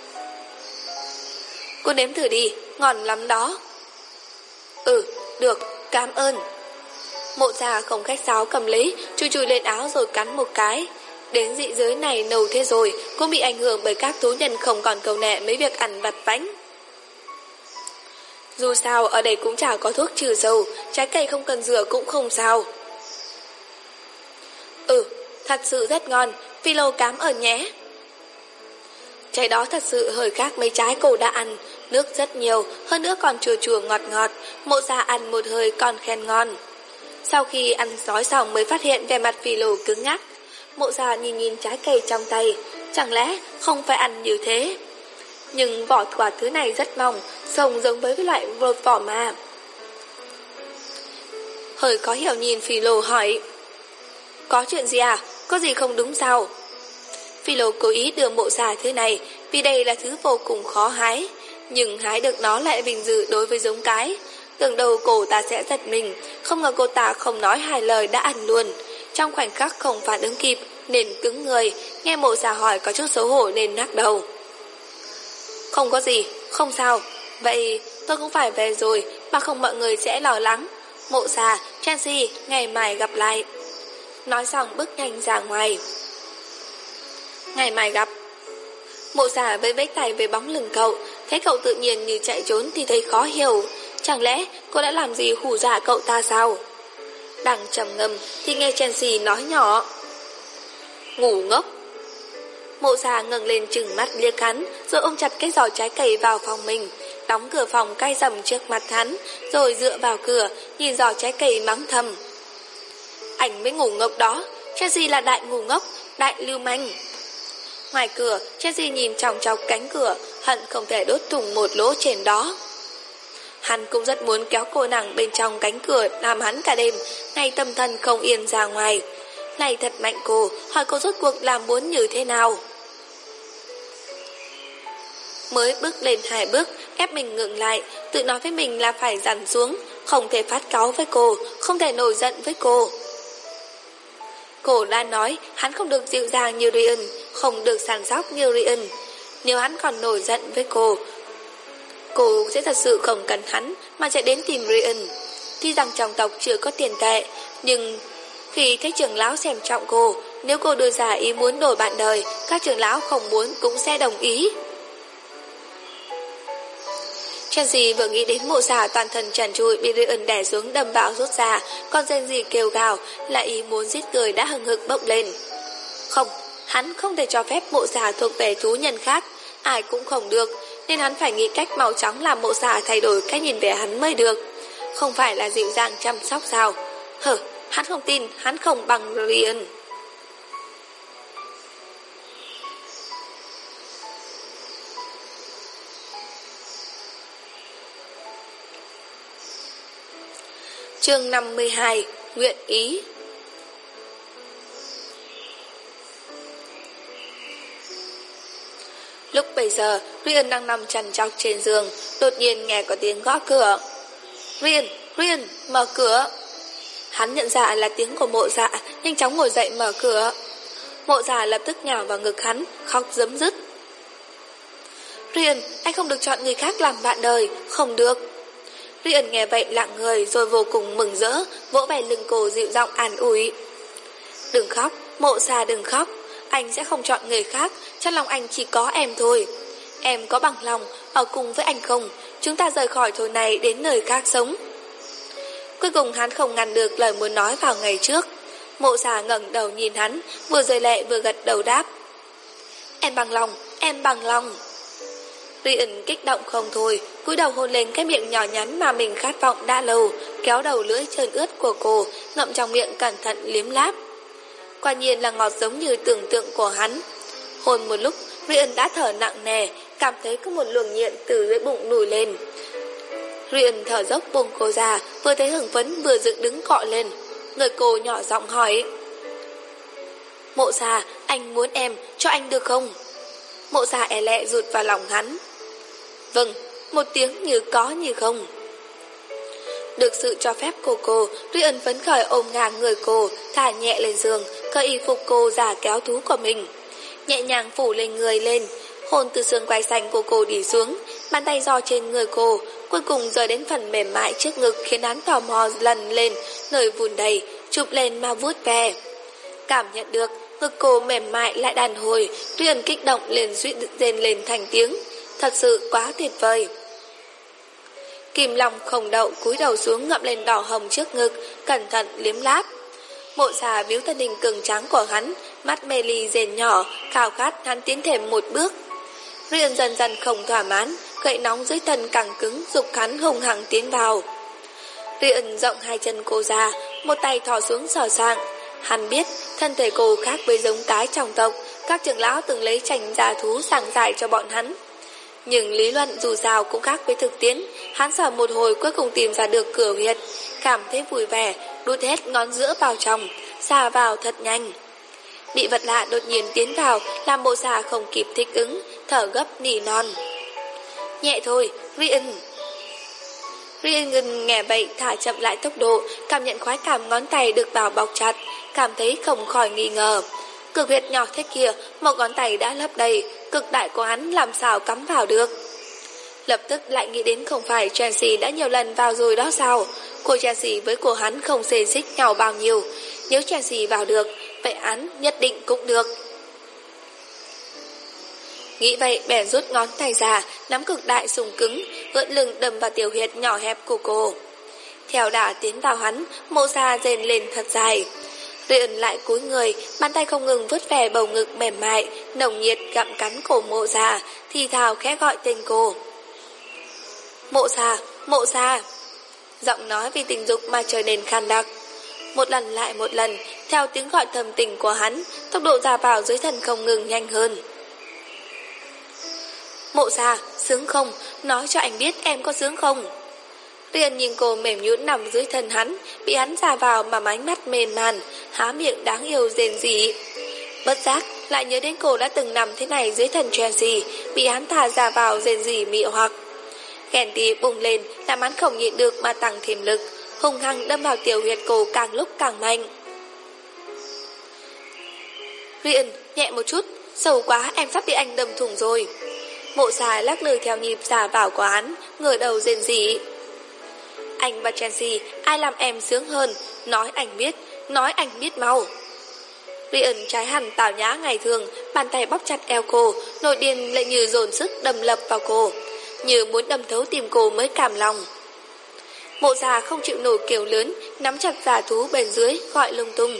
A: Cô nếm thử đi, ngon lắm đó. Ừ, được, cảm ơn. Mộ già không khách sáo cầm lấy, chui lên áo rồi cắn một cái. Đến dị giới này nâu thế rồi, cũng bị ảnh hưởng bởi các thú nhân không còn cầu nệ mấy việc ăn vặt vãnh. Dù sao ở đây cũng chả có thuốc trừ sâu, trái cây không cần rửa cũng không sao. Thật sự rất ngon, philo cám ơn nhé. Trái đó thật sự hơi khác mấy trái cô đã ăn, nước rất nhiều, hơn nữa còn chua chua ngọt ngọt. Mộ già ăn một hơi còn khen ngon. Sau khi ăn nói xong mới phát hiện vẻ mặt philo cứng ngắc. Mộ già nhìn trái cây trong tay, chẳng lẽ không phải ăn như thế? Nhưng vỏ quả thứ này rất mỏng, sống giống với loại vỏ mà. Hơi khó hiểu nhìn philo hỏi, có chuyện gì à? Có gì không đúng sao? Philo cố ý đưa mộ già thứ này vì đây là thứ vô cùng khó hái, nhưng hái được nó lại vinh dự đối với giống cái. Tưởng đầu cô ta sẽ giật mình, không ngờ cô ta không nói hai lời đã ăn luôn. Trong khoảnh khắc không phản ứng kịp nên cứng người, nghe mộ già hỏi có chút xấu hổ nên lắc đầu. Không có gì, không sao. Vậy tôi cũng phải về rồi, mà không mọi người sẽ lo lắng. Mộ già, Chelsea, ngày mai gặp lại. Nói xong bước nhanh ra ngoài. Ngày mai gặp. Mộ già với vẫy tay về bóng lưng cậu, thấy cậu tự nhiên như chạy trốn thì thấy khó hiểu. Chẳng lẽ cô đã làm gì hù dọa cậu ta sao? Đang trầm ngâm thì nghe Chelsea nói nhỏ, ngủ ngốc. Mộ già ngẩng lên trừng mắt liếc hắn, rồi ôm chặt cái giỏ trái cây vào phòng mình, đóng cửa phòng cay rầm trước mặt hắn, rồi dựa vào cửa nhìn giỏ trái cây mắng thầm. Anh mới ngủ ngốc đó, Chelsea là đại ngu ngốc, đại lưu manh. Ngoài cửa, Chelsea nhìn chòng chọc cánh cửa, hận không thể đốt thủng một lỗ trên đó. Hắn cũng rất muốn kéo cô nàng bên trong cánh cửa làm hắn cả đêm, nay tâm thần không yên ra ngoài. Này thật mạnh cô, hỏi cô rốt cuộc làm muốn như thế nào? Mới bước lên 2 bước, ép mình ngừng lại, tự nói với mình là phải dằn xuống, không thể phát cáu với cô, không thể nổi giận với cô. Cô đã nói hắn không được dịu dàng như Ryan, không được săn sóc như Ryan. Nếu hắn còn nổi giận với cô sẽ thật sự không cần hắn mà chạy đến tìm Ryan. Tuy rằng trong tộc chưa có tiền tệ, nhưng khi thấy trưởng lão xem trọng cô, nếu cô đưa ra ý muốn đổi bạn đời, các trưởng lão không muốn cũng sẽ đồng ý. Chelsea vừa nghĩ đến mộ già toàn thân trần trụi bị Ryan đè xuống đâm bão rút ra, con rên gì kêu gào, là ý muốn giết người đã hừng hực bốc lên. Không, hắn không thể cho phép mộ già thuộc về thú nhân khác, ai cũng không được, nên hắn phải nghĩ cách mau chóng làm mộ già thay đổi cách nhìn về hắn mới được. Không phải là dịu dàng chăm sóc sao? Hắn không tin, hắn không bằng Ryan. Chương 52, nguyện ý. Lúc bây giờ, Ryan đang nằm trằn trọc trên giường, đột nhiên nghe có tiếng gõ cửa. Ryan, mở cửa. Hắn nhận ra là tiếng của mộ dạ, nhanh chóng ngồi dậy mở cửa. Mộ dạ lập tức nhào vào ngực hắn, khóc rấm rứt. Ryan, anh không được chọn người khác làm bạn đời, không được. Ryan nghe vậy lặng người rồi vô cùng mừng rỡ, vỗ về lưng cô dịu giọng an ủi. Đừng khóc, mộ dạ đừng khóc, anh sẽ không chọn người khác, trong lòng anh chỉ có em thôi. Em có bằng lòng ở cùng với anh không? Chúng ta rời khỏi thôn này đến nơi khác sống. Cuối cùng hắn không ngăn được lời muốn nói vào ngày trước. Mộ già ngẩng đầu nhìn hắn, vừa rơi lệ vừa gật đầu đáp. Em bằng lòng. Ryan kích động không thôi, cúi đầu hôn lên cái miệng nhỏ nhắn mà mình khát vọng đã lâu, kéo đầu lưỡi trơn ướt của cô, ngậm trong miệng cẩn thận liếm láp. Quả nhiên là ngọt giống như tưởng tượng của hắn. Hôn một lúc, Ryan đã thở nặng nề, cảm thấy có một luồng nhiệt từ dưới bụng nổi lên. Ryan thở dốc buông cô ra, vừa thấy hưng phấn vừa dựng đứng cọ lên. Người cô nhỏ giọng hỏi. Mộ già, anh muốn em, cho anh được không? Mộ già e lệ rụt vào lòng hắn. Vâng, một tiếng như có như không. Được sự cho phép của cô, Ryan phấn khởi ôm ngang người cô, thả nhẹ lên giường, cởi y phục cô giả kéo thú của mình. Nhẹ nhàng phủ lên người lên, hôn từ xương quai xanh của cô đi xuống, bàn tay giò trên người cô, cuối cùng rơi đến phần mềm mại trước ngực khiến hắn tò mò lần lên, nơi vùn đầy, chụp lên mà vuốt ve. Cảm nhận được ngực cô mềm mại lại đàn hồi, Tuy Ân kích động liền suýt rên lên thành tiếng. Thật sự quá tuyệt vời. Kim Long không đậu cúi đầu xuống ngậm lên đỏ hồng trước ngực, cẩn thận liếm láp. Mộ Xà víu thân hình cường tráng của hắn, mắt mê ly rền nhỏ, khao khát hắn tiến thêm một bước. Riêng dần dần không thỏa mãn, gậy nóng dưới thân càng cứng, giục hắn hùng hăng tiến vào. Riêng rộng hai chân cô ra, một tay thò xuống sờ soạng. Hắn biết thân thể cô khác với giống cái trong tộc, các trưởng lão từng lấy tranh giả thú giảng giải cho bọn hắn. Nhưng lý luận dù sao cũng khác với thực tiễn, hắn sờ một hồi cuối cùng tìm ra được cửa huyệt, cảm thấy vui vẻ, đút hết ngón giữa vào trong, xà vào thật nhanh. Bị vật lạ đột nhiên tiến vào, làm Mộ Xà không kịp thích ứng, thở gấp nỉ non. Nhẹ thôi, Riêng nghe vậy thả chậm lại tốc độ, cảm nhận khoái cảm ngón tay được bảo bọc chặt, cảm thấy không khỏi nghi ngờ. Cực huyệt nhỏ thế kia, một ngón tay đã lấp đầy, cực đại của hắn làm sao cắm vào được. Lập tức lại nghĩ đến không phải Chelsea đã nhiều lần vào rồi đó sao? Của Chelsea với của hắn không xê xích nhau bao nhiêu. Nếu Chelsea vào được, vậy hắn nhất định cũng được. Nghĩ vậy bèn rút ngón tay ra, nắm cực đại sùng cứng, gợn lưng đâm vào tiểu huyệt nhỏ hẹp của cô. Theo đà tiến vào hắn, Mộ Xà rên lên thật dài. Riêng lại cúi người, bàn tay không ngừng vứt về bầu ngực mềm mại, nồng nhiệt gặm cắn cổ Mộ Xà, thì thào khẽ gọi tên cô. Mộ Xà. Giọng nói vì tình dục mà trở nên khan đặc. Một lần lại một lần, theo tiếng gọi thầm tình của hắn, tốc độ ra vào dưới thân không ngừng nhanh hơn. Mộ Xà, sướng không? Nói cho anh biết em có sướng không? Riêng nhìn cô mềm nhũn nằm dưới thân hắn, bị hắn ra vào mà ánh mắt mềm màn, há miệng đáng yêu rền rỉ. Bất giác, lại nhớ đến cô đã từng nằm thế này dưới thân Chelsea, bị hắn thả ra vào rền rỉ mị hoặc. Ghen tị bùng lên, làm hắn không nhịn được mà tăng thêm lực, hung hăng đâm vào tiểu huyệt cô càng lúc càng mạnh. Riêng, nhẹ một chút, sâu quá em sắp bị anh đâm thủng rồi. Mộ Xà lắc lư theo nhịp xà vào của hắn, ngửa đầu rên rỉ. Anh và Chelsea, ai làm em sướng hơn? Nói anh biết mau. Riêng trái hẳn tào nhã ngày thường, bàn tay bóp chặt eo cô, nội điên lại như dồn sức đâm lập vào cô, như muốn đâm thấu tim cô mới cảm lòng. Mộ Xà không chịu nổi kiểu lớn, nắm chặt giả thú bên dưới, gọi lung tung.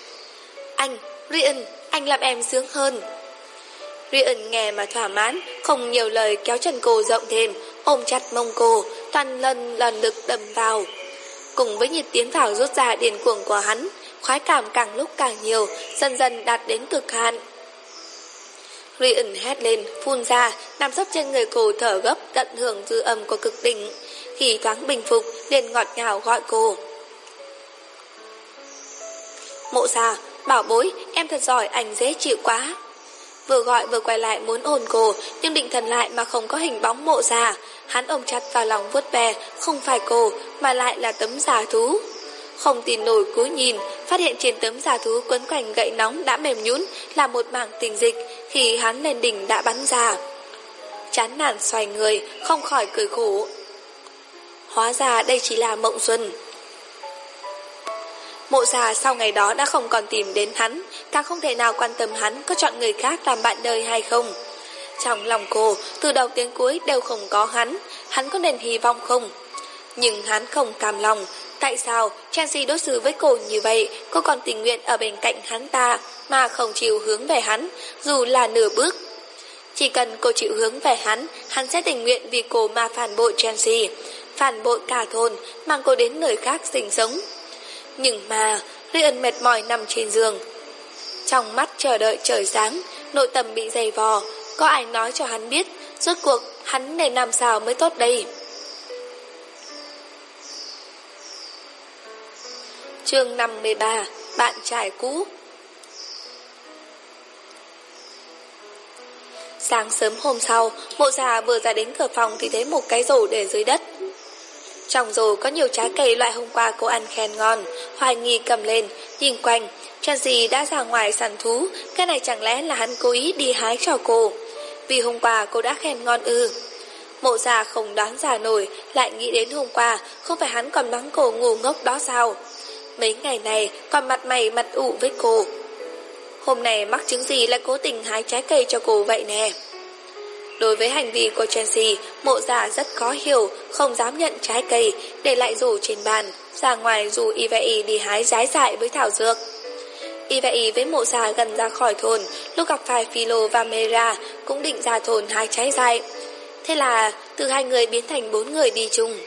A: Anh làm em sướng hơn. Riêng nghe mà thỏa mãn, không nhiều lời kéo chân cô rộng thêm, ôm chặt mông cô, toàn lần lực đâm vào. Cùng với nhịp tiến vào rút ra điên cuồng của hắn, khoái cảm càng lúc càng nhiều, dần dần đạt đến cực hạn. Riêng hét lên, phun ra, nằm sấp trên người cô thở gấp, tận hưởng dư âm của cực đỉnh. Khi thoáng bình phục, liền ngọt ngào gọi cô. Mộ Xà, bảo bối, em thật giỏi, anh dễ chịu quá. Vừa gọi vừa quay lại muốn ôm cô, nhưng định thần lại mà không có hình bóng Mộ Xà. Hắn ôm chặt vào lòng vuốt ve, không phải cô, mà lại là tấm giả thú. Không tin nổi cúi nhìn, phát hiện trên tấm giả thú quấn quanh gậy nóng đã mềm nhũn là một mảng tình dịch, khi hắn lên đỉnh đã bắn ra. Chán nản xoay người, không khỏi cười khổ. Hóa ra đây chỉ là mộng xuân. Mộ Xà sau ngày đó đã không còn tìm đến hắn, càng không thể nào quan tâm hắn có chọn người khác làm bạn đời hay không. Trong lòng cô, từ đầu đến cuối đều không có hắn có nên hy vọng không? Nhưng hắn không cam lòng. Tại sao Chelsea đối xử với cô như vậy, cô còn tình nguyện ở bên cạnh hắn ta, mà không chịu hướng về hắn, dù là nửa bước. Chỉ cần cô chịu hướng về hắn sẽ tình nguyện vì cô mà phản bội Chelsea, phản bội cả thôn, mang cô đến nơi khác sinh sống. Nhưng mà, Riêng mệt mỏi nằm trên giường. Trong mắt chờ đợi trời sáng, nội tâm bị dày vò, có ai nói cho hắn biết, rốt cuộc hắn nên làm sao mới tốt đây. Chương 53, bạn trai cũ. Sáng sớm hôm sau, Mộ Xà vừa ra đến cửa phòng thì thấy một cái rổ để dưới đất. Trong rổ có nhiều trái cây loại hôm qua cô ăn khen ngon, hoài nghi cầm lên, nhìn quanh, Chelsea đã ra ngoài săn thú, cái này chẳng lẽ là hắn cố ý đi hái cho cô, vì hôm qua cô đã khen ngon ư. Mộ già không đoán ra nổi, lại nghĩ đến hôm qua, không phải hắn còn mắng cô ngu ngốc đó sao? Mấy ngày này còn mặt mày mặt ủ với cô. Hôm nay mắc chứng gì lại cố tình hái trái cây cho cô vậy nè? Đối với hành vi của Chelsea, mộ già rất khó hiểu, không dám nhận trái cây, để lại rủ trên bàn, ra ngoài rủ Ivy đi hái trái dại với thảo dược. Ivy với mộ già gần ra khỏi thôn, lúc gặp phải Philo và Mera cũng định ra thôn hái trái dại. Thế là từ 2 người biến thành 4 người đi chung.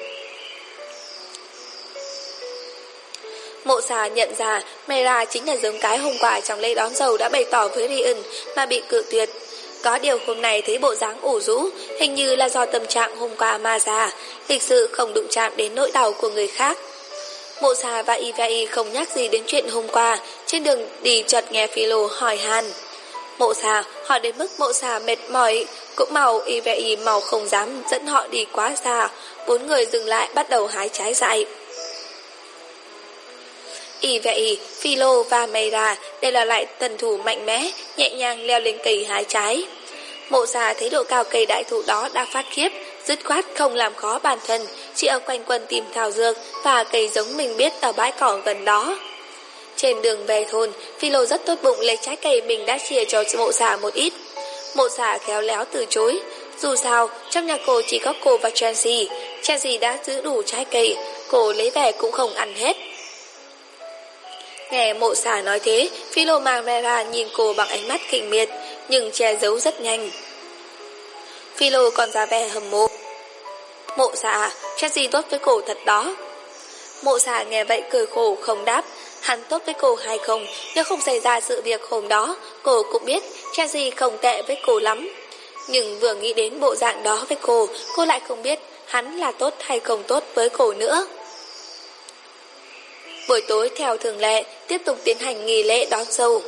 A: Mộ già nhận ra Mera chính là giống cái hôm qua trong lễ đón dâu đã bày tỏ với Rian mà bị cự tuyệt. Có điều hôm nay thấy bộ dáng ủ rũ, hình như là do tâm trạng hôm qua mà ra, lịch sự không đụng chạm đến nỗi đau của người khác. Mộ già và Ivy không nhắc gì đến chuyện hôm qua, trên đường đi chợt nghe Philo hỏi han. Mộ già hỏi đến mức mộ già mệt mỏi, cũng màu Ivy màu không dám dẫn họ đi quá xa. 4 người dừng lại bắt đầu hái trái dại. Ivy, Philo và Mera đều là lại tần thủ mạnh mẽ, nhẹ nhàng leo lên cây hái trái. Mộ già thấy độ cao cây đại thụ đó đã phát khiếp, dứt khoát không làm khó bản thân, chỉ ở quanh quần tìm thảo dược và cây giống mình biết ở bãi cỏ gần đó. Trên đường về thôn, Philo rất tốt bụng lấy trái cây mình đã chia cho mộ già một ít. Mộ già khéo léo từ chối. Dù sao, trong nhà cô chỉ có cô và Chelsea. Chelsea đã giữ đủ trái cây, cô lấy về cũng không ăn hết. Nghe mộ già nói thế, Philo Mera nhìn cô bằng ánh mắt kinh miệt, nhưng che giấu rất nhanh. Philo còn ra vẻ hâm mộ. Mộ già, Chelsea tốt với cô thật đó. Mộ già nghe vậy cười khổ không đáp. Hắn tốt với cô hay không, nếu không xảy ra sự việc hôm đó, cô cũng biết Chelsea không tệ với cô lắm. Nhưng vừa nghĩ đến bộ dạng đó với cô lại không biết hắn là tốt hay không tốt với cô nữa. Buổi tối theo thường lệ, tiếp tục tiến hành nghi lễ đón dâu.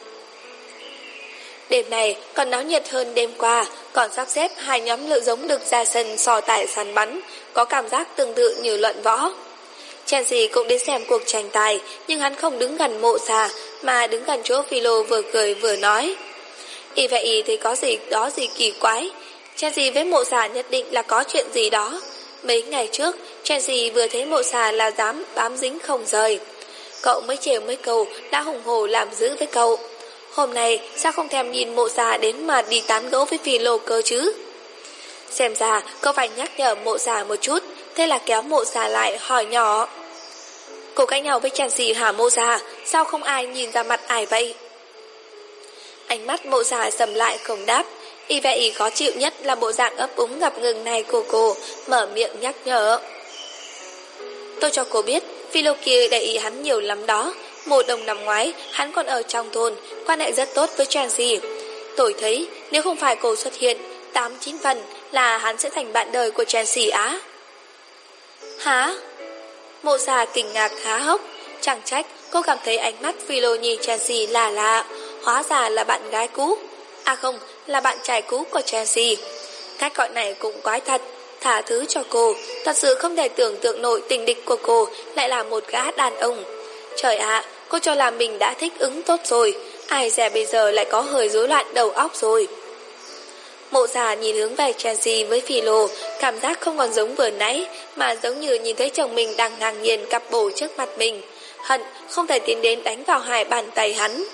A: Đêm này còn náo nhiệt hơn đêm qua, còn sắp xếp 2 nhóm lựa giống được ra sân so tài săn bắn, có cảm giác tương tự như luận võ. Chelsea cũng đến xem cuộc tranh tài, nhưng hắn không đứng gần mộ già, mà đứng gần chỗ Philo vừa cười vừa nói. Ivy thì có gì kỳ quái, Chelsea với mộ già nhất định là có chuyện gì đó. Mấy ngày trước, Chelsea vừa thấy mộ già là dám bám dính không rời. Cậu mới trêu mấy câu đã hùng hổ làm giữ với cậu. Hôm nay sao không thèm nhìn mộ già đến mà đi tán gẫu với Philo cơ chứ? Xem ra cậu phải nhắc nhở mộ già một chút, thế là kéo mộ già lại hỏi nhỏ. Cô cãi nhau với Chelsea hả mộ già? Sao không ai nhìn ra mặt ai vậy? Ánh mắt mộ già sầm lại không đáp. Ivy khó chịu nhất là bộ dạng ấp úng ngập ngừng này của cô, mở miệng nhắc nhở. Tôi cho cô biết, Philo kia để ý hắn nhiều lắm đó. Mùa đông năm ngoái, hắn còn ở trong thôn, quan hệ rất tốt với Chelsea. Tôi thấy, nếu không phải cô xuất hiện, 8-9 phần là hắn sẽ thành bạn đời của Chelsea á. Hả? Mộ già kinh ngạc há hốc, chẳng trách cô cảm thấy ánh mắt Philo nhìn Chelsea là lạ, hóa ra là bạn gái cũ. À không, là bạn trai cũ của Chelsea. Cách gọi này cũng quái thật, thả thứ cho cô, thật sự không thể tưởng tượng nổi tình địch của cô lại là một gã đàn ông. Trời ạ, cô cho là mình đã thích ứng tốt rồi, ai dè bây giờ lại có hơi rối loạn đầu óc rồi. Mộ già nhìn hướng về Chelsea với Philo, cảm giác không còn giống vừa nãy, mà giống như nhìn thấy chồng mình đang ngang nhiên cặp bồ trước mặt mình. Hận không thể tiến đến đánh vào 2 bàn tay hắn.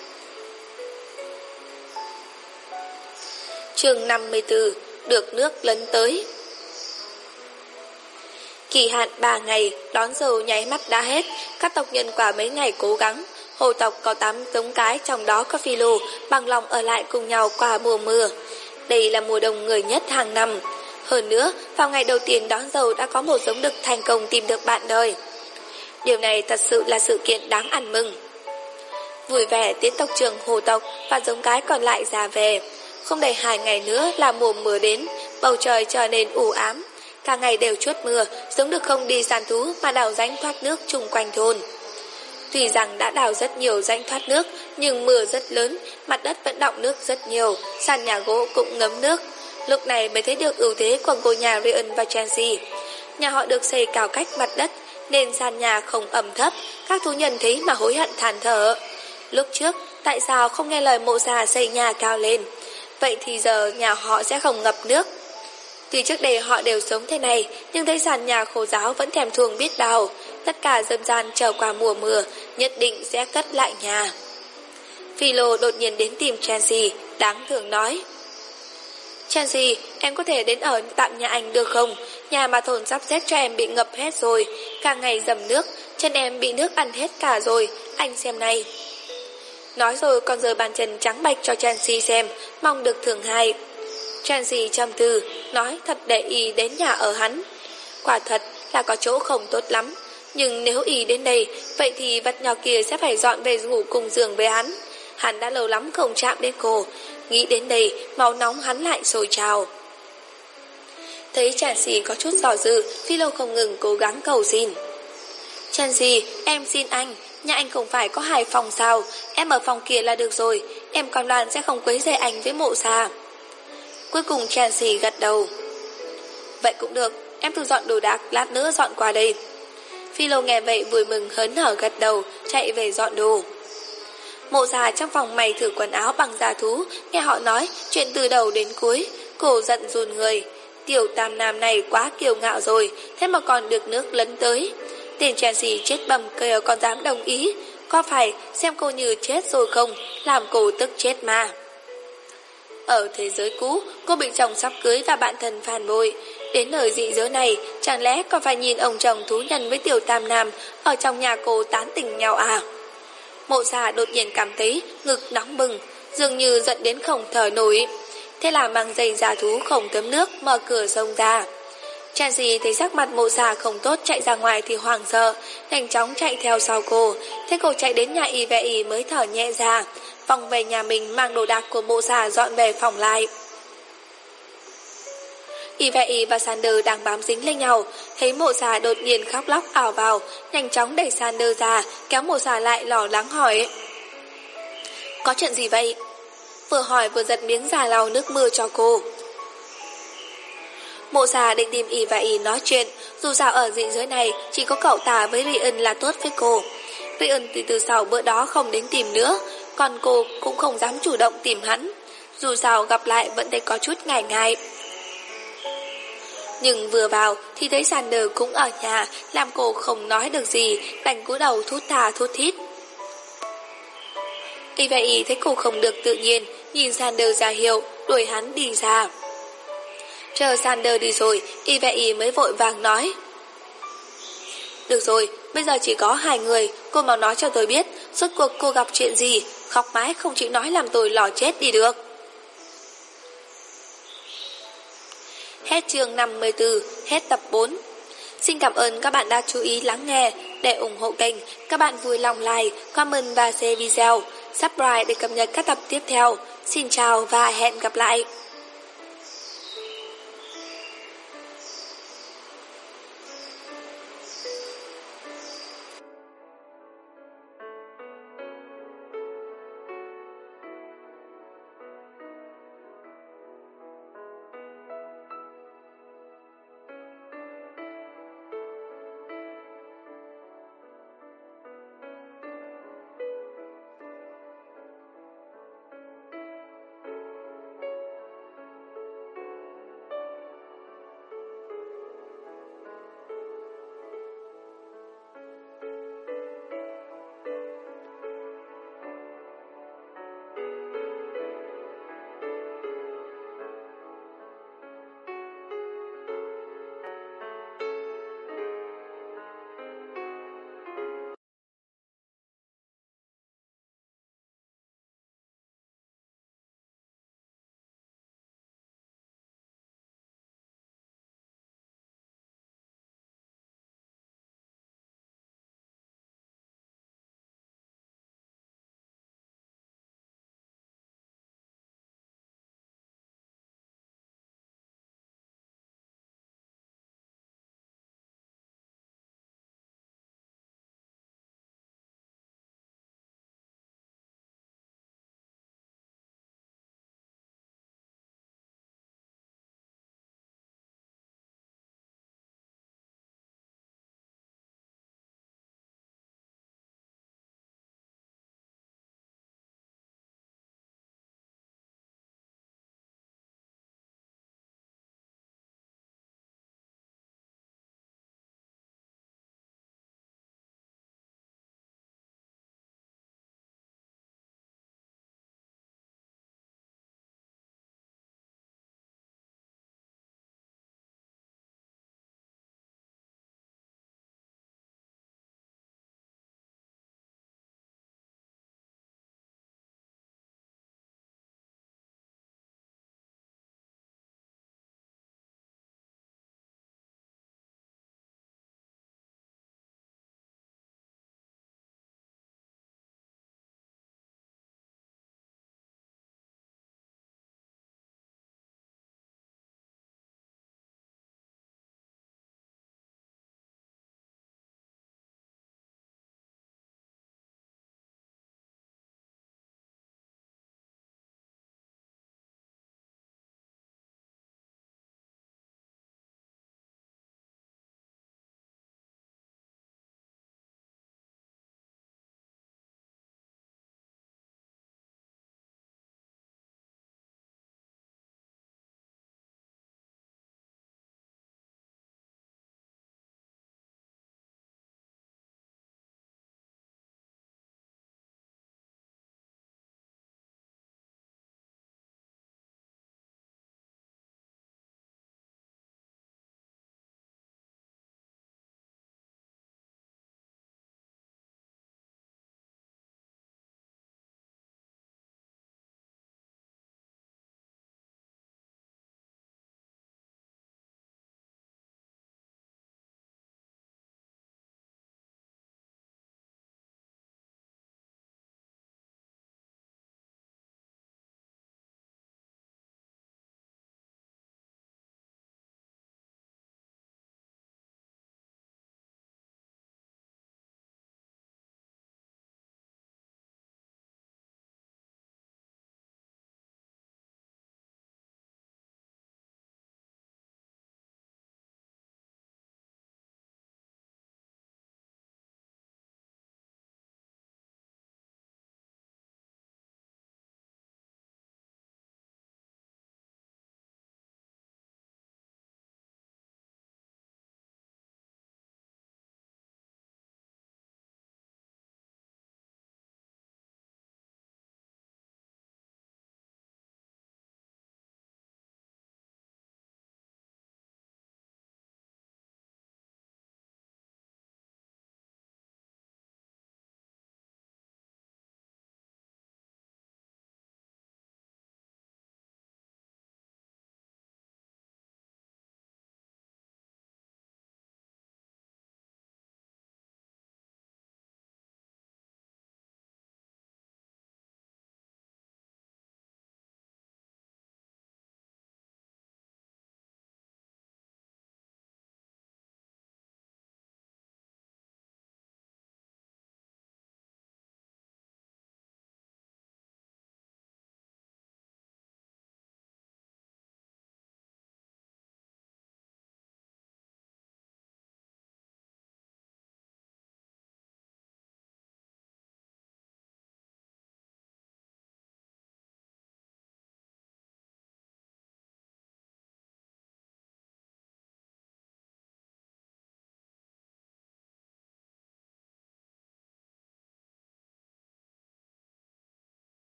A: Chương 54, được nước lấn tới. Kỳ hạn 3 ngày, đón dâu nháy mắt đã hết, các tộc nhân qua mấy ngày cố gắng. Hồ tộc có 8 giống cái, trong đó có Philo, bằng lòng ở lại cùng nhau qua mùa mưa. Đây là mùa đông người nhất hàng năm. Hơn nữa, vào ngày đầu tiên đón dâu đã có một giống đực thành công tìm được bạn đời. Điều này thật sự là sự kiện đáng ăn mừng. Vui vẻ tiến tộc trưởng hồ tộc và giống cái còn lại ra về. Không đầy 2 ngày nữa là mùa mưa đến, bầu trời trở nên u ám. Cả ngày đều trút mưa, giống được không đi săn thú mà đào rãnh thoát nước chung quanh thôn. Tuy rằng đã đào rất nhiều rãnh thoát nước, nhưng mưa rất lớn, mặt đất vẫn đọng nước rất nhiều, sàn nhà gỗ cũng ngấm nước. Lúc này mới thấy được ưu thế của ngôi nhà Rian và Chelsea. Nhà họ được xây cao cách mặt đất, nên sàn nhà không ẩm thấp, các thú nhân thấy mà hối hận than thở. Lúc trước, tại sao không nghe lời mộ già xây nhà cao lên? Vậy thì giờ nhà họ sẽ không ngập nước. Tuy trước đây họ đều sống thế này, nhưng thấy sàn nhà khô ráo vẫn thèm thuồng biết bao. Tất cả dân gian chờ qua mùa mưa, nhất định sẽ cất lại nhà. Philo đột nhiên đến tìm Chelsea, đáng thương nói. Chelsea, em có thể đến ở tạm nhà anh được không? Nhà mà thôn sắp xếp cho em bị ngập hết rồi, cả ngày dầm nước, chân em bị nước ăn hết cả rồi, anh xem này. Nói rồi còn giơ bàn chân trắng bạch cho Chelsea xem, mong được thưởng hài. Chelsea trầm tư, nói thật để ý đến nhà ở hắn. Quả thật là có chỗ không tốt lắm, nhưng nếu ý đến đây, vậy thì vật nhỏ kia sẽ phải dọn về ngủ cùng giường với hắn. Hắn đã lâu lắm không chạm đến cô. Nghĩ đến đây, máu nóng hắn lại sôi trào. Thấy Chelsea có chút dò dự, Philo không ngừng cố gắng cầu xin. Chelsea, em xin anh, nhà anh không phải có 2 phòng sao, em ở phòng kia là được rồi, em cam đoan sẽ không quấy rầy anh với Mộ Sa. Cuối cùng Chelsea gật đầu. Vậy cũng được, em tự dọn đồ đạc, lát nữa dọn qua đây. Philo nghe vậy vui mừng hớn hở gật đầu, chạy về dọn đồ. Mộ Sa trong phòng may thử quần áo bằng da thú, nghe họ nói chuyện từ đầu đến cuối, cổ giận run người. Tiểu tam nam này quá kiêu ngạo rồi, thế mà còn được nước lấn tới. Tên Chelsea chết bầm kìa còn dám đồng ý, có phải xem cô như chết rồi không, làm cô tức chết mà. Ở thế giới cũ, cô bị chồng sắp cưới và bạn thân phản bội. Đến nơi dị giới này, chẳng lẽ còn phải nhìn ông chồng thú nhận với tiểu tam nam ở trong nhà cô tán tỉnh nhau à? Mộ Sa đột nhiên cảm thấy ngực nóng bừng, dường như giận đến không thở nổi. Thế là mang giày da thú không thấm nước, mở cửa xông ra. Chelsea thấy sắc mặt Mộ Sa không tốt, chạy ra ngoài thì hoảng sợ, nhanh chóng chạy theo sau cô. Thế cô chạy đến nhà y vệ y mới thở nhẹ ra, vòng về nhà mình mang đồ đạc của Mộ Sa dọn về phòng lại. Y vệ y và Sander đang bám dính lên nhau, thấy Mộ Sa đột nhiên khóc lóc ảo vào, nhanh chóng đẩy Sander ra, kéo Mộ Sa lại lo lắng hỏi. Có chuyện gì vậy? Vừa hỏi vừa giật miếng da lau nước mưa cho cô. Mộ Sa định tìm y và y nói chuyện, dù sao ở dị giới này chỉ có cậu ta với Ryan là tốt với cô. Ryan từ sau bữa đó không đến tìm nữa, còn cô cũng không dám chủ động tìm hắn. Dù sao gặp lại vẫn thấy có chút ngại ngại. Nhưng vừa vào thì thấy Sander cũng ở nhà, làm cô không nói được gì, đành cúi đầu thút thà thút thít. Y và y thấy cô không được tự nhiên, nhìn Sander ra hiệu, đuổi hắn đi ra. Chờ Sander đi rồi, y và y mới vội vàng nói. Được rồi, bây giờ chỉ có 2 người, cô mau nói cho tôi biết, rốt cuộc cô gặp chuyện gì, khóc mãi không chịu nói làm tôi lò chết đi được. Hết chương 54, hết tập 4. Xin cảm ơn các bạn đã chú ý lắng nghe. Để ủng hộ kênh, các bạn vui lòng like, comment và share video, subscribe để cập nhật các tập tiếp theo. Xin chào và hẹn gặp lại.